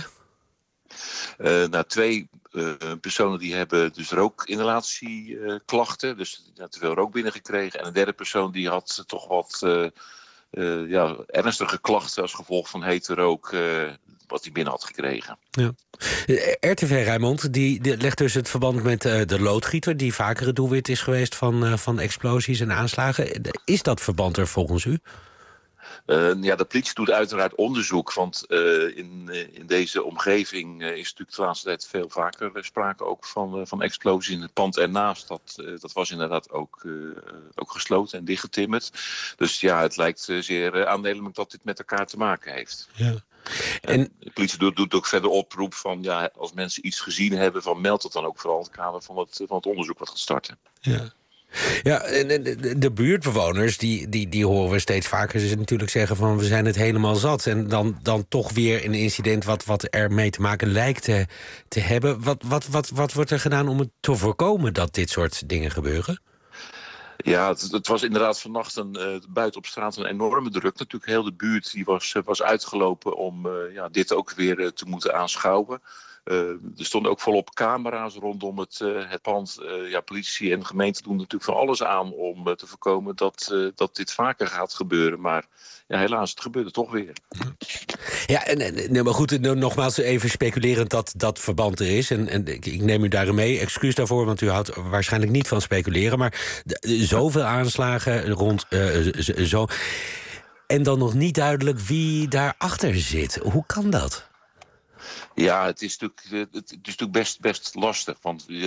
2 personen die hebben dus rookinhalatieklachten. Dus te veel rook binnengekregen. En een 3e persoon die had toch wat ernstige klachten als gevolg van hete rook wat hij binnen had gekregen. Ja. RTV Rijnmond die legt dus het verband met de loodgieter die vaker het doelwit is geweest van explosies en aanslagen. Is dat verband er volgens u? De politie doet uiteraard onderzoek, want in deze omgeving is natuurlijk de laatste tijd veel vaker sprake ook van explosies in het pand ernaast. Dat was inderdaad ook gesloten en dichtgetimmerd. Dus ja, het lijkt zeer aannemelijk dat dit met elkaar te maken heeft. Ja. En de politie doet ook verder oproep van als mensen iets gezien hebben, van meld het dan ook vooral in het kader van het onderzoek wat gaat starten. Ja. Ja, de buurtbewoners, die horen we steeds vaker ze natuurlijk zeggen van we zijn het helemaal zat. En dan toch weer een incident wat er mee te maken lijkt te hebben. Wat wordt er gedaan om het te voorkomen dat dit soort dingen gebeuren? Ja, het was inderdaad vannacht buiten op straat een enorme druk. Natuurlijk heel de buurt die was uitgelopen om dit ook weer te moeten aanschouwen. Er stonden ook volop camera's rondom het pand. Politie en gemeente doen natuurlijk van alles aan om te voorkomen dat dit vaker gaat gebeuren. Maar ja, helaas, het gebeurde toch weer. Ja, maar goed, nogmaals even speculerend dat verband er is. En ik neem u daarin mee, excuus daarvoor, want u houdt waarschijnlijk niet van speculeren. Maar zoveel aanslagen rond zo. En dan nog niet duidelijk wie daarachter zit. Hoe kan dat? Ja, het is natuurlijk best lastig. Want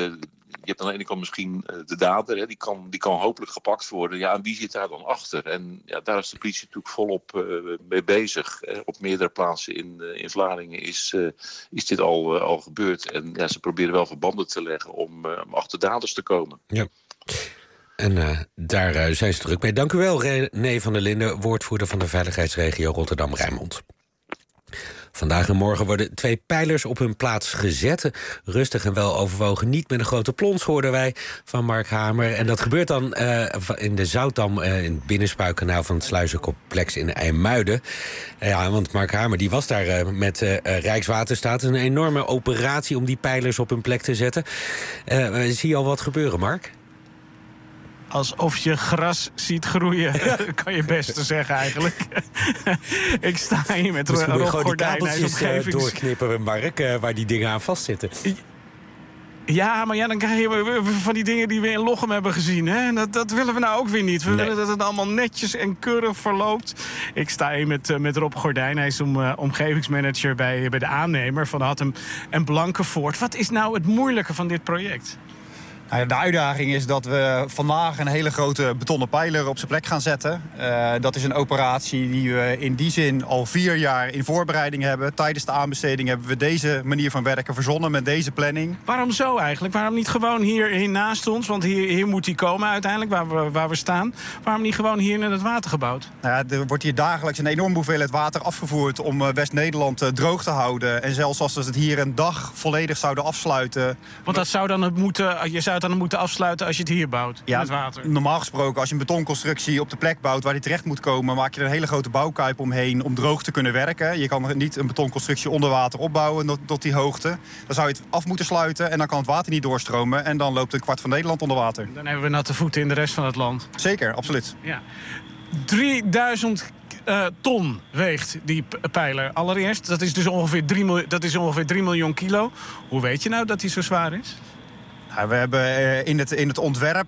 je hebt aan de ene kant misschien de dader, hè, die kan hopelijk gepakt worden. Ja, en wie zit daar dan achter? En ja, daar is de politie natuurlijk volop mee bezig. Op meerdere plaatsen in Vlaardingen is dit al gebeurd. En ja, ze proberen wel verbanden te leggen om achter daders te komen. Ja. En daar zijn ze druk mee. Dank u wel, René van der Linden, woordvoerder van de veiligheidsregio Rotterdam-Rijnmond. Vandaag en morgen worden 2 pijlers op hun plaats gezet. Rustig en wel overwogen, niet met een grote plons, hoorden wij van Mark Hamer. En dat gebeurt dan in de Zoutdam, in het binnenspuikkanaal van het sluizencomplex in IJmuiden. Ja, want Mark Hamer die was daar met Rijkswaterstaat. Een enorme operatie om die pijlers op hun plek te zetten. Zie je al wat gebeuren, Mark? Alsof je gras ziet groeien, kan je best zeggen eigenlijk. Ik sta hier met Rob Gordijn. Hij is omgevings... doorknippen, Mark, waar die dingen aan vastzitten. Ja, maar dan krijg je van die dingen die we in Lochem hebben gezien. Hè? Dat willen we nou ook weer niet. We willen dat het allemaal netjes en keurig verloopt. Ik sta hier met Rob Gordijn. Hij is omgevingsmanager bij de aannemer van Hattem en Blankenvoort. Wat is nou het moeilijke van dit project? De uitdaging is dat we vandaag een hele grote betonnen pijler op zijn plek gaan zetten. Dat is een operatie die we in die zin al 4 jaar in voorbereiding hebben. Tijdens de aanbesteding hebben we deze manier van werken verzonnen met deze planning. Waarom zo eigenlijk? Waarom niet gewoon hier naast ons? Want hier moet hij komen uiteindelijk, waar we staan. Waarom niet gewoon hier in het water gebouwd? Er wordt hier dagelijks een enorme hoeveelheid water afgevoerd om West-Nederland droog te houden. En zelfs als we het hier een dag volledig zouden afsluiten. Want dat zou dan je zou het dan moeten afsluiten als je het hier bouwt, in het water. Normaal gesproken, als je een betonconstructie op de plek bouwt waar die terecht moet komen, maak je er een hele grote bouwkuip omheen om droog te kunnen werken. Je kan niet een betonconstructie onder water opbouwen tot die hoogte. Dan zou je het af moeten sluiten en dan kan het water niet doorstromen. En dan loopt een kwart van Nederland onder water. Dan hebben we natte voeten in de rest van het land. Zeker, absoluut. Ja. 3000 ton weegt die pijler. Allereerst, dat is dus ongeveer 3 miljoen kilo. Hoe weet je nou dat die zo zwaar is? We hebben in het ontwerp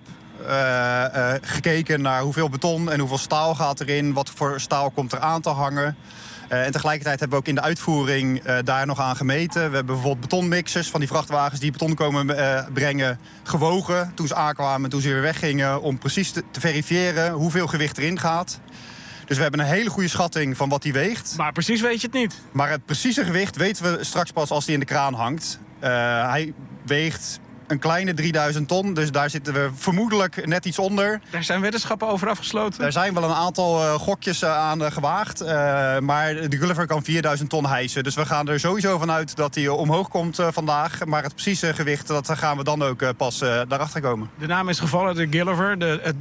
gekeken naar hoeveel beton en hoeveel staal gaat erin. Wat voor staal komt er aan te hangen. En tegelijkertijd hebben we ook in de uitvoering daar nog aan gemeten. We hebben bijvoorbeeld betonmixers van die vrachtwagens die beton komen brengen gewogen toen ze aankwamen en toen ze weer weggingen. Om precies te verifiëren hoeveel gewicht erin gaat. Dus we hebben een hele goede schatting van wat die weegt. Maar precies weet je het niet. Maar het precieze gewicht weten we straks pas als die in de kraan hangt. Hij weegt een kleine 3000 ton, dus daar zitten we vermoedelijk net iets onder. Daar zijn weddenschappen over afgesloten? Er zijn wel een aantal gokjes aan gewaagd, maar de Gulliver kan 4000 ton hijsen. Dus we gaan er sowieso vanuit dat hij omhoog komt vandaag. Maar het precieze gewicht, dat gaan we dan ook pas daarachter komen. De naam is gevallen, de Gulliver,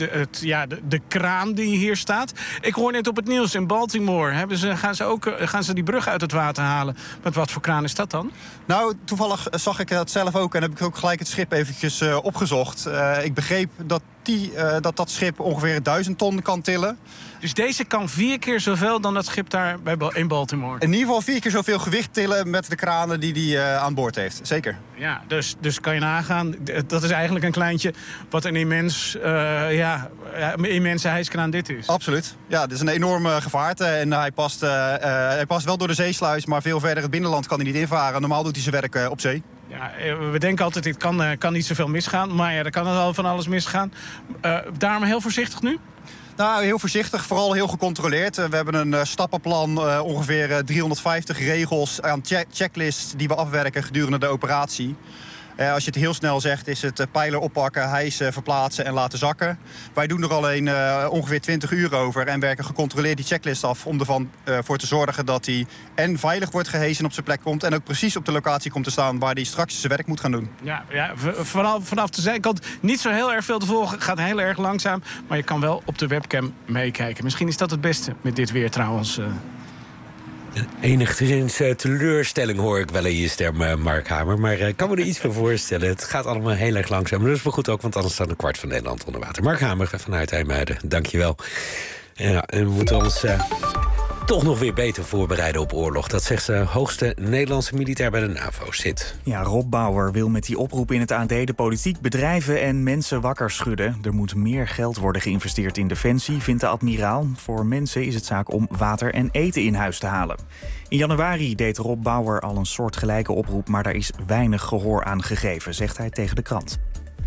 de kraan die hier staat. Ik hoor net op het nieuws in Baltimore, gaan ze die brug uit het water halen. Met wat voor kraan is dat dan? Nou, toevallig zag ik dat zelf ook en heb ik ook gelijk het schip eventjes opgezocht. Ik begreep dat schip ongeveer 1000 ton kan tillen. Dus deze kan 4 keer zoveel dan dat schip daar in Baltimore? In ieder geval 4 keer zoveel gewicht tillen met de kranen die hij aan boord heeft. Zeker. Ja, dus kan je nagaan. Dat is eigenlijk een kleintje wat een immense hijskraan dit is. Absoluut. Ja, dit is een enorme gevaarte. En hij past wel door de zeesluis, maar veel verder het binnenland kan hij niet invaren. Normaal doet hij zijn werk op zee. Ja, we denken altijd, dit kan niet zoveel misgaan. Maar ja, er kan al van alles misgaan. Daarom heel voorzichtig nu? Nou, heel voorzichtig, vooral heel gecontroleerd. We hebben een stappenplan, ongeveer 350 regels aan checklists die we afwerken gedurende de operatie. Als je het heel snel zegt, is het pijler oppakken, hijsen, verplaatsen en laten zakken. Wij doen er alleen ongeveer 20 uur over en werken gecontroleerd die checklist af om ervan voor te zorgen dat hij en veilig wordt gehesen en op zijn plek komt en ook precies op de locatie komt te staan waar hij straks zijn werk moet gaan doen. Ja, vanaf de zijkant niet zo heel erg veel te volgen, gaat heel erg langzaam, maar je kan wel op de webcam meekijken. Misschien is dat het beste met dit weer trouwens. Enigszins teleurstelling hoor ik wel in je stem, Mark Hamer. Maar ik kan me er iets van voorstellen. Het gaat allemaal heel erg langzaam. Maar dat is wel goed ook, want anders staat een kwart van Nederland onder water. Mark Hamer vanuit IJmuiden, dank je wel. Ja, en we moeten ons toch nog weer beter voorbereiden op oorlog. Dat zegt de hoogste Nederlandse militair bij de NAVO, zit. Ja, Rob Bauer wil met die oproep in het AD de politiek, bedrijven en mensen wakker schudden. Er moet meer geld worden geïnvesteerd in defensie, vindt de admiraal. Voor mensen is het zaak om water en eten in huis te halen. In januari deed Rob Bauer al een soortgelijke oproep, maar daar is weinig gehoor aan gegeven, zegt hij tegen de krant.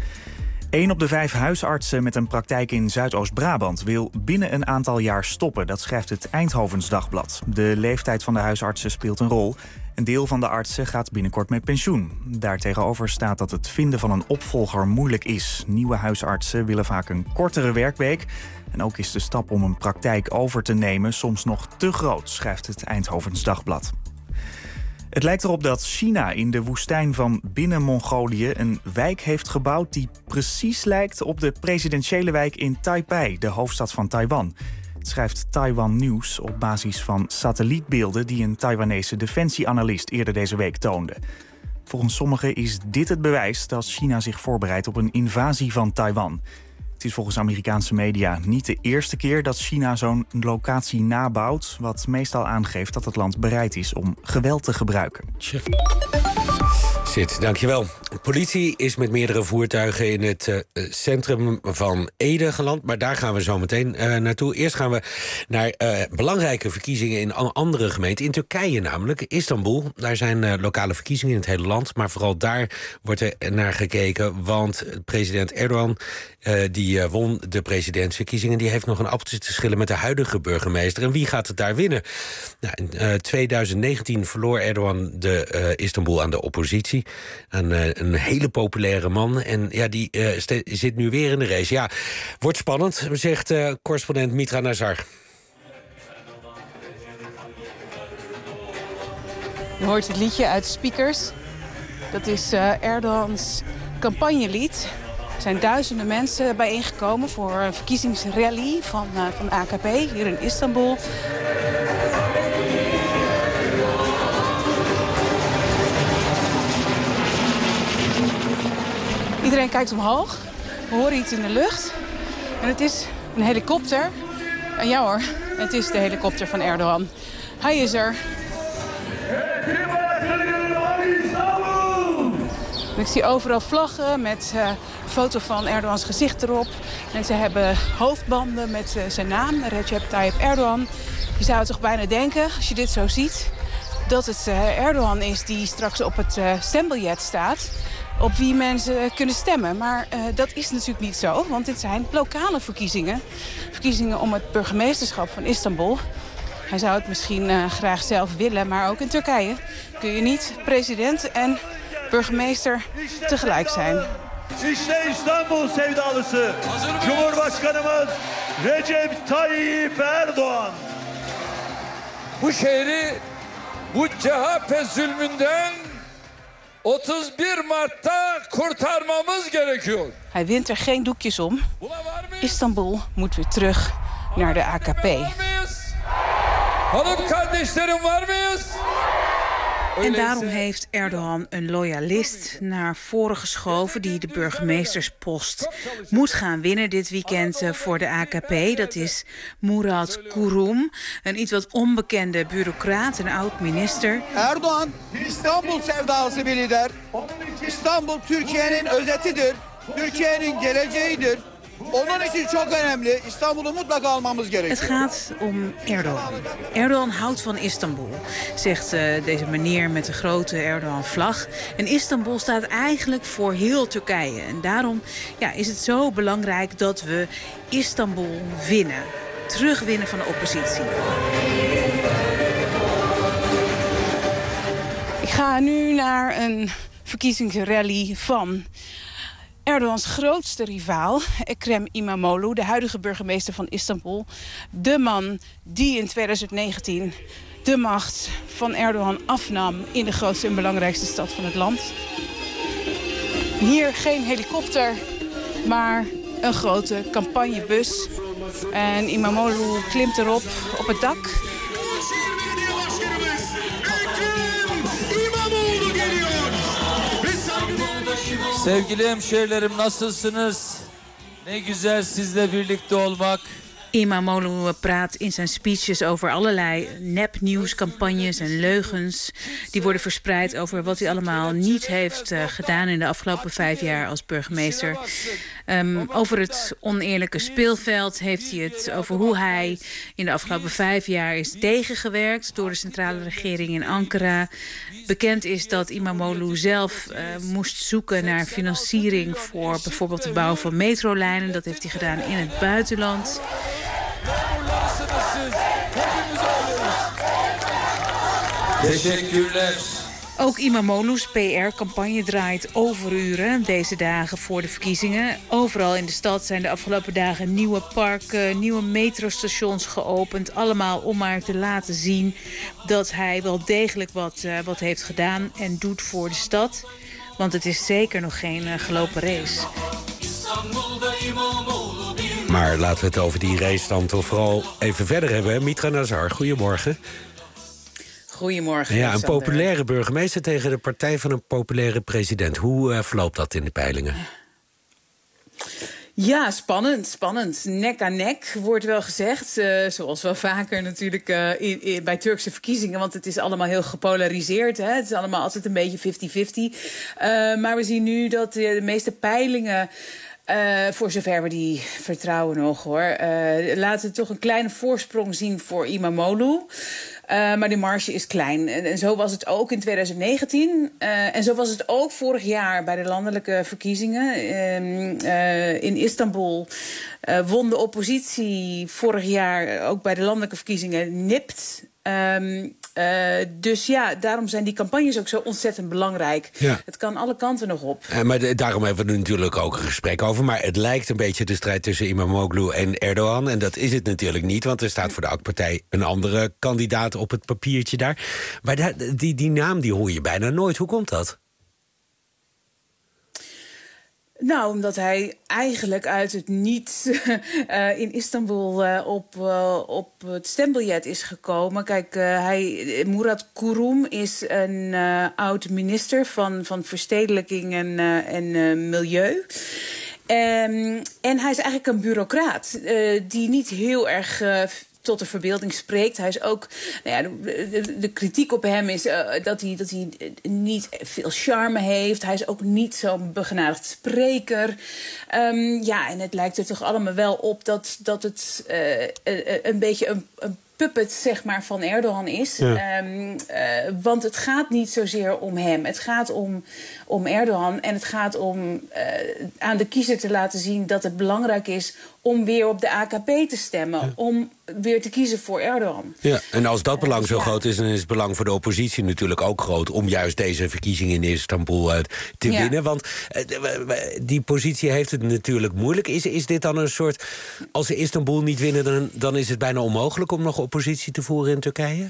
1 op de 5 huisartsen met een praktijk in Zuidoost-Brabant wil binnen een aantal jaar stoppen. Dat schrijft het Eindhovens Dagblad. De leeftijd van de huisartsen speelt een rol. Een deel van de artsen gaat binnenkort met pensioen. Daartegenover staat dat het vinden van een opvolger moeilijk is. Nieuwe huisartsen willen vaak een kortere werkweek. En ook is de stap om een praktijk over te nemen soms nog te groot, schrijft het Eindhovens Dagblad. Het lijkt erop dat China in de woestijn van Binnen-Mongolië een wijk heeft gebouwd die precies lijkt op de presidentiële wijk in Taipei, de hoofdstad van Taiwan. Het schrijft Taiwan News op basis van satellietbeelden die een Taiwanese defensieanalist eerder deze week toonde. Volgens sommigen is dit het bewijs dat China zich voorbereidt op een invasie van Taiwan. Het is volgens Amerikaanse media niet de eerste keer dat China zo'n locatie nabouwt, wat meestal aangeeft dat het land bereid is om geweld te gebruiken. Sid, dankjewel. De politie is met meerdere voertuigen in het centrum van Ede geland. Maar daar gaan we zo meteen naartoe. Eerst gaan we naar belangrijke verkiezingen in andere gemeenten. In Turkije namelijk, Istanbul. Daar zijn lokale verkiezingen in het hele land. Maar vooral daar wordt er naar gekeken. Want president Erdogan, die won de presidentsverkiezingen. Die heeft nog een appeltje te schillen met de huidige burgemeester. En wie gaat het daar winnen? Nou, in 2019 verloor Erdogan Istanbul aan de oppositie. Een hele populaire man. En ja, die zit nu weer in de race. Ja, wordt spannend, zegt correspondent Mitra Nazar. Je hoort het liedje uit de speakers. Dat is Erdogans campagnelied. Er zijn duizenden mensen bijeengekomen voor een verkiezingsrally van AKP hier in Istanbul. Iedereen kijkt omhoog. We horen iets in de lucht. En het is een helikopter. En ja hoor, het is de helikopter van Erdogan. Hij is er. En ik zie overal vlaggen met een foto van Erdogans gezicht erop. En ze hebben hoofdbanden met zijn naam, Recep Tayyip Erdogan. Je zou toch bijna denken, als je dit zo ziet, dat het Erdogan is die straks op het stembiljet staat, op wie mensen kunnen stemmen. Maar dat is natuurlijk niet zo, want dit zijn lokale verkiezingen. Verkiezingen om het burgemeesterschap van Istanbul. Hij zou het misschien graag zelf willen, maar ook in Turkije kun je niet president en burgemeester tegelijk zijn. İşte İstanbul sevdalısı, Cumhurbaşkanımız Recep Tayyip Erdoğan. Bu şehri bu CHP zulmünden 31 Mart'ta kurtarmamız gerekiyor. Hij wint er geen doekjes om. Istanbul moet weer terug naar de AKP. Hanım kardeşlerim var mıyız? En daarom heeft Erdogan een loyalist naar voren geschoven die de burgemeesterspost moet gaan winnen dit weekend voor de AKP. Dat is Murat Kurum, een iets wat onbekende bureaucraat, een oud-minister. Erdogan, İstanbul sevdalısı bir lider. İstanbul Türkiye'nin özetidir. Türkiye'nin geleceğidir. Onun için çok önemli. İstanbul'u mutlaka almamız gerekiyor. Het gaat om Erdogan. Erdogan houdt van Istanbul, zegt deze meneer met de grote Erdogan-vlag. En Istanbul staat eigenlijk voor heel Turkije. En daarom is het zo belangrijk dat we Istanbul winnen. Terugwinnen van de oppositie. Ik ga nu naar een verkiezingsrally van Erdogans grootste rivaal, Ekrem İmamoğlu, de huidige burgemeester van Istanbul. De man die in 2019 de macht van Erdogan afnam in de grootste en belangrijkste stad van het land. Hier geen helikopter, maar een grote campagnebus. En İmamoğlu klimt erop op het dak. Sevgili hemşehrilerim, nasılsınız? Ne güzel sizle birlikte olmak. İmamoğlu praat in zijn speeches over allerlei nepnieuwscampagnes en leugens die worden verspreid over wat hij allemaal niet heeft gedaan in de afgelopen 5 jaar als burgemeester. Over het oneerlijke speelveld heeft hij het over hoe hij in de afgelopen 5 jaar is tegengewerkt door de centrale regering in Ankara. Bekend is dat Imamoglu zelf moest zoeken naar financiering voor bijvoorbeeld de bouw van metrolijnen. Dat heeft hij gedaan in het buitenland. Ook Imamoglu's PR-campagne draait overuren deze dagen voor de verkiezingen. Overal in de stad zijn de afgelopen dagen nieuwe parken, nieuwe metrostations geopend. Allemaal om maar te laten zien dat hij wel degelijk wat heeft gedaan en doet voor de stad. Want het is zeker nog geen gelopen race. Maar laten we het over die race dan toch vooral even verder hebben. Mitra Nazar, goedemorgen. Goedemorgen. Ja, een populaire burgemeester tegen de partij van een populaire president. Hoe verloopt dat in de peilingen? Ja, spannend. Nek aan nek, wordt wel gezegd. Zoals wel vaker natuurlijk bij Turkse verkiezingen. Want het is allemaal heel gepolariseerd. Hè? Het is allemaal altijd een beetje 50-50. Maar we zien nu dat de meeste peilingen... voor zover we die vertrouwen nog, hoor. Laten toch een kleine voorsprong zien voor Imamoglu. Maar die marge is klein. En zo was het ook in 2019. En zo was het ook vorig jaar bij de landelijke verkiezingen. In Istanbul won de oppositie vorig jaar ook bij de landelijke verkiezingen nipt. Dus ja, daarom zijn die campagnes ook zo ontzettend belangrijk. Ja. Het kan alle kanten nog op. Maar daarom hebben we er natuurlijk ook een gesprek over. Maar het lijkt een beetje de strijd tussen Imamoglu en Erdogan. En dat is het natuurlijk niet, want er staat voor de AK-partij een andere kandidaat op het papiertje daar. Maar die naam die hoor je bijna nooit. Hoe komt dat? Nou, omdat hij eigenlijk uit het niets in Istanbul op het stembiljet is gekomen. Kijk, Murat Kurum is een oud-minister van verstedelijking en milieu. En hij is eigenlijk een bureaucraat die niet heel erg... tot de verbeelding spreekt. Hij is ook, de kritiek op hem is dat hij niet veel charme heeft. Hij is ook niet zo'n begenadigd spreker. En het lijkt er toch allemaal wel op dat het een beetje een puppet, zeg maar, van Erdogan is. Ja. Want het gaat niet zozeer om hem. Het gaat om Erdogan. En het gaat om aan de kiezer te laten zien dat het belangrijk is om weer op de AKP te stemmen. Ja. Om weer te kiezen voor Erdogan. Ja, en als dat belang zo groot is, dan is het belang voor de oppositie natuurlijk ook groot om juist deze verkiezingen in Istanbul te winnen. Want die positie heeft het natuurlijk moeilijk. Is dit dan een soort... Als ze Istanbul niet winnen, dan is het bijna onmogelijk om nog oppositie te voeren in Turkije?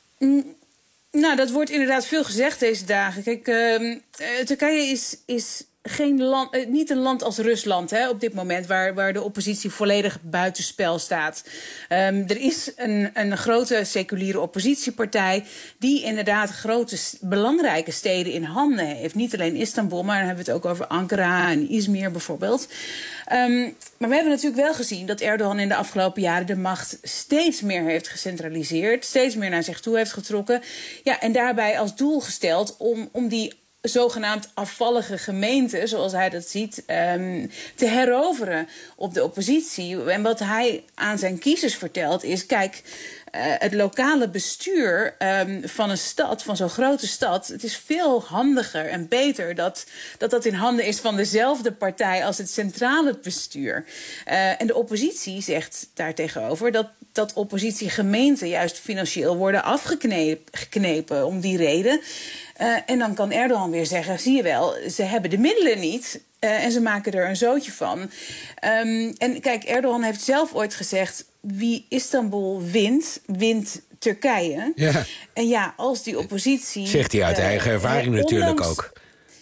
Nou, dat wordt inderdaad veel gezegd deze dagen. Kijk, Turkije is geen land, niet een land als Rusland, hè, op dit moment, waar de oppositie volledig buitenspel staat. Er is een grote seculiere oppositiepartij die inderdaad grote, belangrijke steden in handen heeft. Niet alleen Istanbul, maar dan hebben we het ook over Ankara en Izmir bijvoorbeeld. Maar we hebben natuurlijk wel gezien dat Erdogan in de afgelopen jaren de macht steeds meer heeft gecentraliseerd, steeds meer naar zich toe heeft getrokken. Ja, en daarbij als doel gesteld om die zogenaamd afvallige gemeenten, zoals hij dat ziet, te heroveren op de oppositie. En wat hij aan zijn kiezers vertelt is, kijk, het lokale bestuur van een stad, van zo'n grote stad, het is veel handiger en beter dat in handen is van dezelfde partij als het centrale bestuur. En de oppositie zegt daartegenover dat oppositiegemeenten juist financieel worden afgeknepen om die reden. En dan kan Erdogan weer zeggen, zie je wel, ze hebben de middelen niet. En ze maken er een zootje van. En kijk, Erdogan heeft zelf ooit gezegd, wie Istanbul wint Turkije. Ja. En ja, als die oppositie... Zegt hij uit eigen ervaring natuurlijk ook.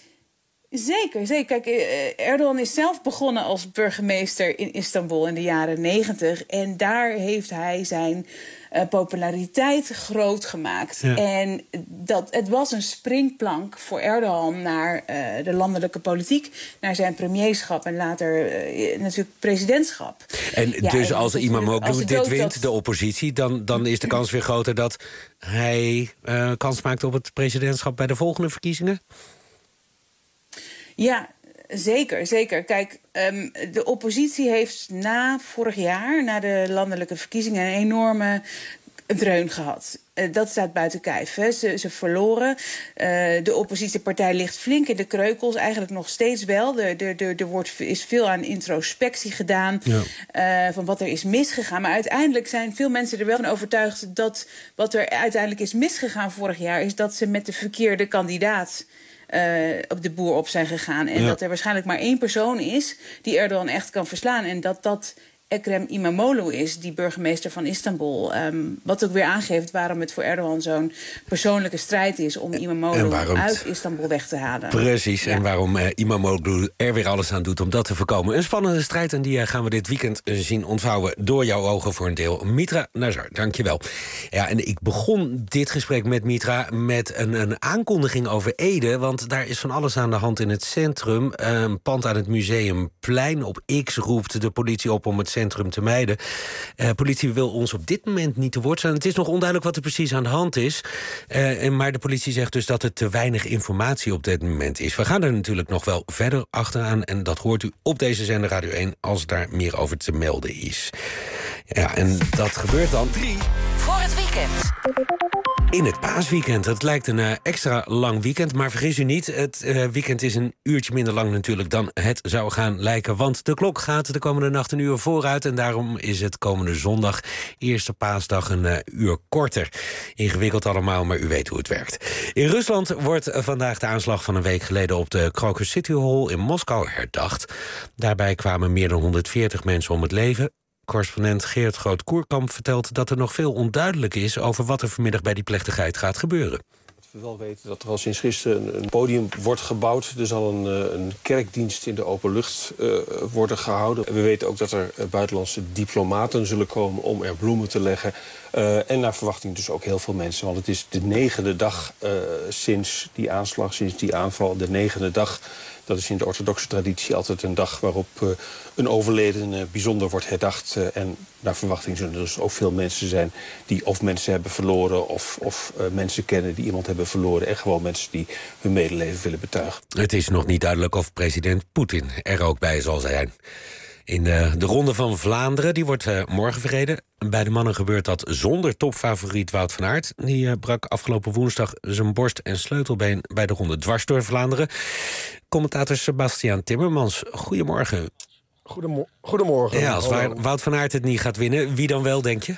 Zeker. Kijk, Erdogan is zelf begonnen als burgemeester in Istanbul in de jaren 90. En daar heeft hij zijn populariteit groot gemaakt. Ja. En het was een springplank voor Erdogan naar de landelijke politiek, naar zijn premierschap en later natuurlijk presidentschap. En ja, dus als Imamoglu dit wint, de oppositie, dan is de kans weer groter dat hij kans maakt op het presidentschap bij de volgende verkiezingen? Ja, Zeker. Kijk, de oppositie heeft na vorig jaar, na de landelijke verkiezingen, een enorme dreun gehad. Dat staat buiten kijf. Hè. Ze verloren. De oppositiepartij ligt flink in de kreukels. Eigenlijk nog steeds wel. Er is veel aan introspectie gedaan. Ja. Van wat er is misgegaan. Maar uiteindelijk zijn veel mensen er wel van overtuigd dat wat er uiteindelijk is misgegaan vorig jaar is dat ze met de verkeerde kandidaat op de boer op zijn gegaan. En dat er waarschijnlijk maar één persoon is die Erdogan echt kan verslaan. En dat Ekrem İmamoğlu is, die burgemeester van Istanbul. Wat ook weer aangeeft waarom het voor Erdogan zo'n persoonlijke strijd is om İmamoğlu uit Istanbul weg te halen. Precies, en waarom İmamoğlu er weer alles aan doet om dat te voorkomen. Een spannende strijd en die gaan we dit weekend zien ontvouwen door jouw ogen voor een deel. Mitra Nazar, dankjewel. Ja, en ik begon dit gesprek met Mitra met een aankondiging over Ede, want daar is van alles aan de hand in het centrum. Een pand aan het Museumplein. Op X roept de politie op om het centrum te mijden. Politie wil ons op dit moment niet te woord staan. Het is nog onduidelijk wat er precies aan de hand is. Maar de politie zegt dus dat er te weinig informatie op dit moment is. We gaan er natuurlijk nog wel verder achteraan en dat hoort u op deze zender Radio 1 als daar meer over te melden is. Ja, en dat gebeurt dan 3 voor het weekend. In het paasweekend. Het lijkt een extra lang weekend, maar vergis u niet, het weekend is een uurtje minder lang natuurlijk dan het zou gaan lijken. Want de klok gaat de komende nacht een uur vooruit en daarom is het komende zondag, eerste paasdag, een uur korter. Ingewikkeld allemaal, maar u weet hoe het werkt. In Rusland wordt vandaag de aanslag van een week geleden op de Crocus City Hall in Moskou herdacht. Daarbij kwamen meer dan 140 mensen om het leven. Correspondent Geert Groot-Koerkamp vertelt dat er nog veel onduidelijk is over wat er vanmiddag bij die plechtigheid gaat gebeuren. We wel weten dat er al sinds gisteren een podium wordt gebouwd. Er zal een kerkdienst in de open lucht worden gehouden. We weten ook dat er buitenlandse diplomaten zullen komen om er bloemen te leggen. En naar verwachting dus ook heel veel mensen. Want het is de 9e dag sinds die aanslag, sinds die aanval. De 9e dag. Dat is in de orthodoxe traditie altijd een dag waarop een overledene bijzonder wordt herdacht. En naar verwachting zullen er dus ook veel mensen zijn die of mensen hebben verloren of mensen kennen die iemand hebben verloren. En gewoon mensen die hun medeleven willen betuigen. Het is nog niet duidelijk of president Poetin er ook bij zal zijn. In de Ronde van Vlaanderen, die wordt morgen verreden. Bij de mannen gebeurt dat zonder topfavoriet Wout van Aert. Die brak afgelopen woensdag zijn borst- en sleutelbeen bij de ronde dwars door Vlaanderen. Commentator Sebastiaan Timmermans, goedemorgen. Goedemorgen. Ja, als Wout van Aert het niet gaat winnen, wie dan wel, denk je?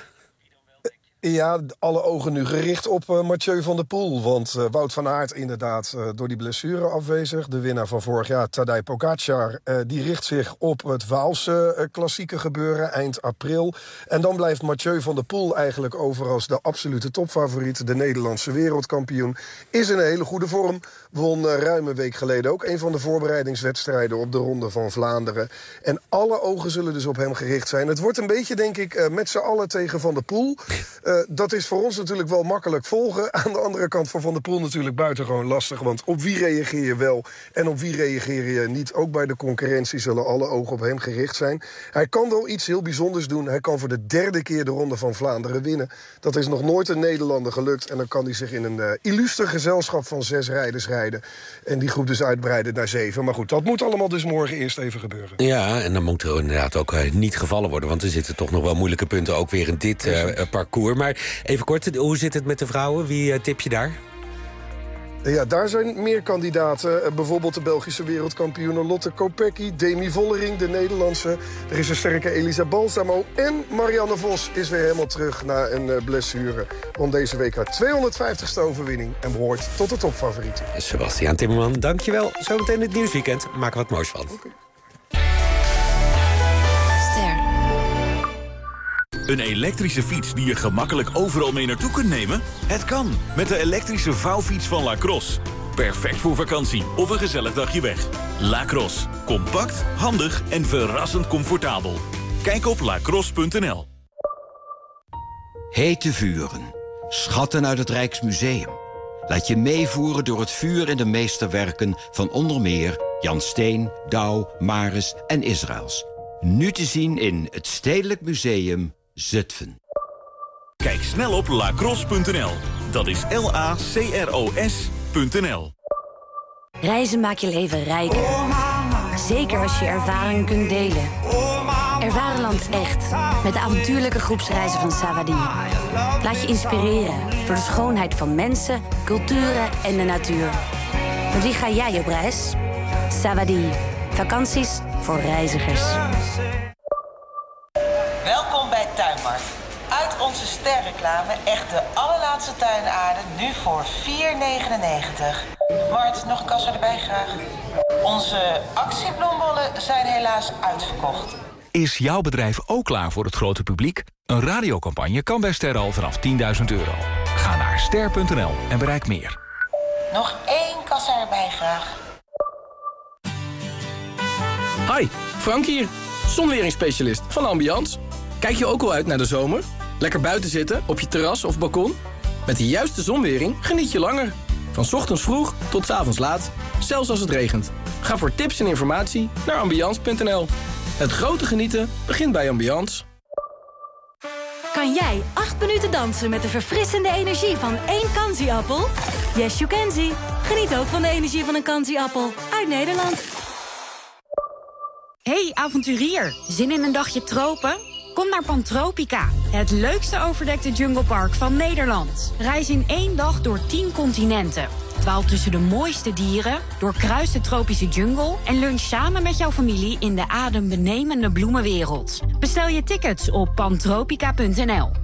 Ja, alle ogen nu gericht op Mathieu van der Poel. Want Wout van Aert inderdaad door die blessure afwezig. De winnaar van vorig jaar, Tadej Pogacar, die richt zich op het Waalse klassieke gebeuren eind april. En dan blijft Mathieu van der Poel eigenlijk over als de absolute topfavoriet. De Nederlandse wereldkampioen is in een hele goede vorm. Won ruim een week geleden ook een van de voorbereidingswedstrijden op de Ronde van Vlaanderen. En alle ogen zullen dus op hem gericht zijn. Het wordt een beetje, denk ik, met z'n allen tegen Van der Poel. Dat is voor ons natuurlijk wel makkelijk volgen. Aan de andere kant voor Van der Poel natuurlijk buitengewoon lastig. Want op wie reageer je wel en op wie reageer je niet? Ook bij de concurrentie zullen alle ogen op hem gericht zijn. Hij kan wel iets heel bijzonders doen. Hij kan voor de 3e keer de Ronde van Vlaanderen winnen. Dat is nog nooit een Nederlander gelukt. En dan kan hij zich in een illuster gezelschap van 6 rijders rijden. En die groep dus uitbreiden naar 7. Maar goed, dat moet allemaal dus morgen eerst even gebeuren. Ja, en dan moet er inderdaad ook niet gevallen worden. Want er zitten toch nog wel moeilijke punten ook weer in dit parcours. Maar even kort, hoe zit het met de vrouwen? Wie tip je daar? Ja, daar zijn meer kandidaten. Bijvoorbeeld de Belgische wereldkampioene Lotte Kopecky, Demi Vollering, de Nederlandse. Er is een sterke Elisa Balsamo. En Marianne Vos is weer helemaal terug na een blessure. Won deze week haar 250ste overwinning en behoort tot de topfavorieten. Sebastiaan Timmerman, dankjewel. Zometeen het nieuwsweekend. Maak er wat moois van. Okay. Een elektrische fiets die je gemakkelijk overal mee naartoe kunt nemen? Het kan, met de elektrische vouwfiets van Lacrosse. Perfect voor vakantie of een gezellig dagje weg. Lacrosse. Compact, handig en verrassend comfortabel. Kijk op lacrosse.nl. Hete vuren. Schatten uit het Rijksmuseum. Laat je meevoeren door het vuur in de meesterwerken van onder meer Jan Steen, Douw, Maris en Israëls. Nu te zien in het Stedelijk Museum Zutphen. Kijk snel op lacrosse.nl. Dat is LACROS.nl. Reizen maakt je leven rijker. Zeker als je ervaring kunt delen. Ervaar een land echt. Met de avontuurlijke groepsreizen van Savadi. Laat je inspireren door de schoonheid van mensen, culturen en de natuur. Met wie ga jij op reis? Savadi. Vakanties voor reizigers. Welkom bij Tuinmarkt. Uit onze sterreclame echt de allerlaatste tuinaarden, nu voor €4,99. Mart, nog een kassa erbij graag. Onze actiebloembollen zijn helaas uitverkocht. Is jouw bedrijf ook klaar voor het grote publiek? Een radiocampagne kan bij Ster al vanaf €10.000. Ga naar ster.nl en bereik meer. Nog 1 kassa erbij graag. Hi, Frank hier, zonweringsspecialist van Ambiance. Kijk je ook al uit naar de zomer? Lekker buiten zitten, op je terras of balkon? Met de juiste zonwering geniet je langer. Van 's ochtends vroeg tot 's avonds laat, zelfs als het regent. Ga voor tips en informatie naar ambiance.nl. Het grote genieten begint bij Ambiance. Kan jij 8 minuten dansen met de verfrissende energie van 1 Kanzi-appel? Yes, you can see. Geniet ook van de energie van een Kanzi-appel uit Nederland. Hey avonturier, zin in een dagje tropen? Kom naar Pantropica, het leukste overdekte junglepark van Nederland. Reis in 1 dag door 10 continenten. Dwaal tussen de mooiste dieren, doorkruis de tropische jungle en lunch samen met jouw familie in de adembenemende bloemenwereld. Bestel je tickets op pantropica.nl.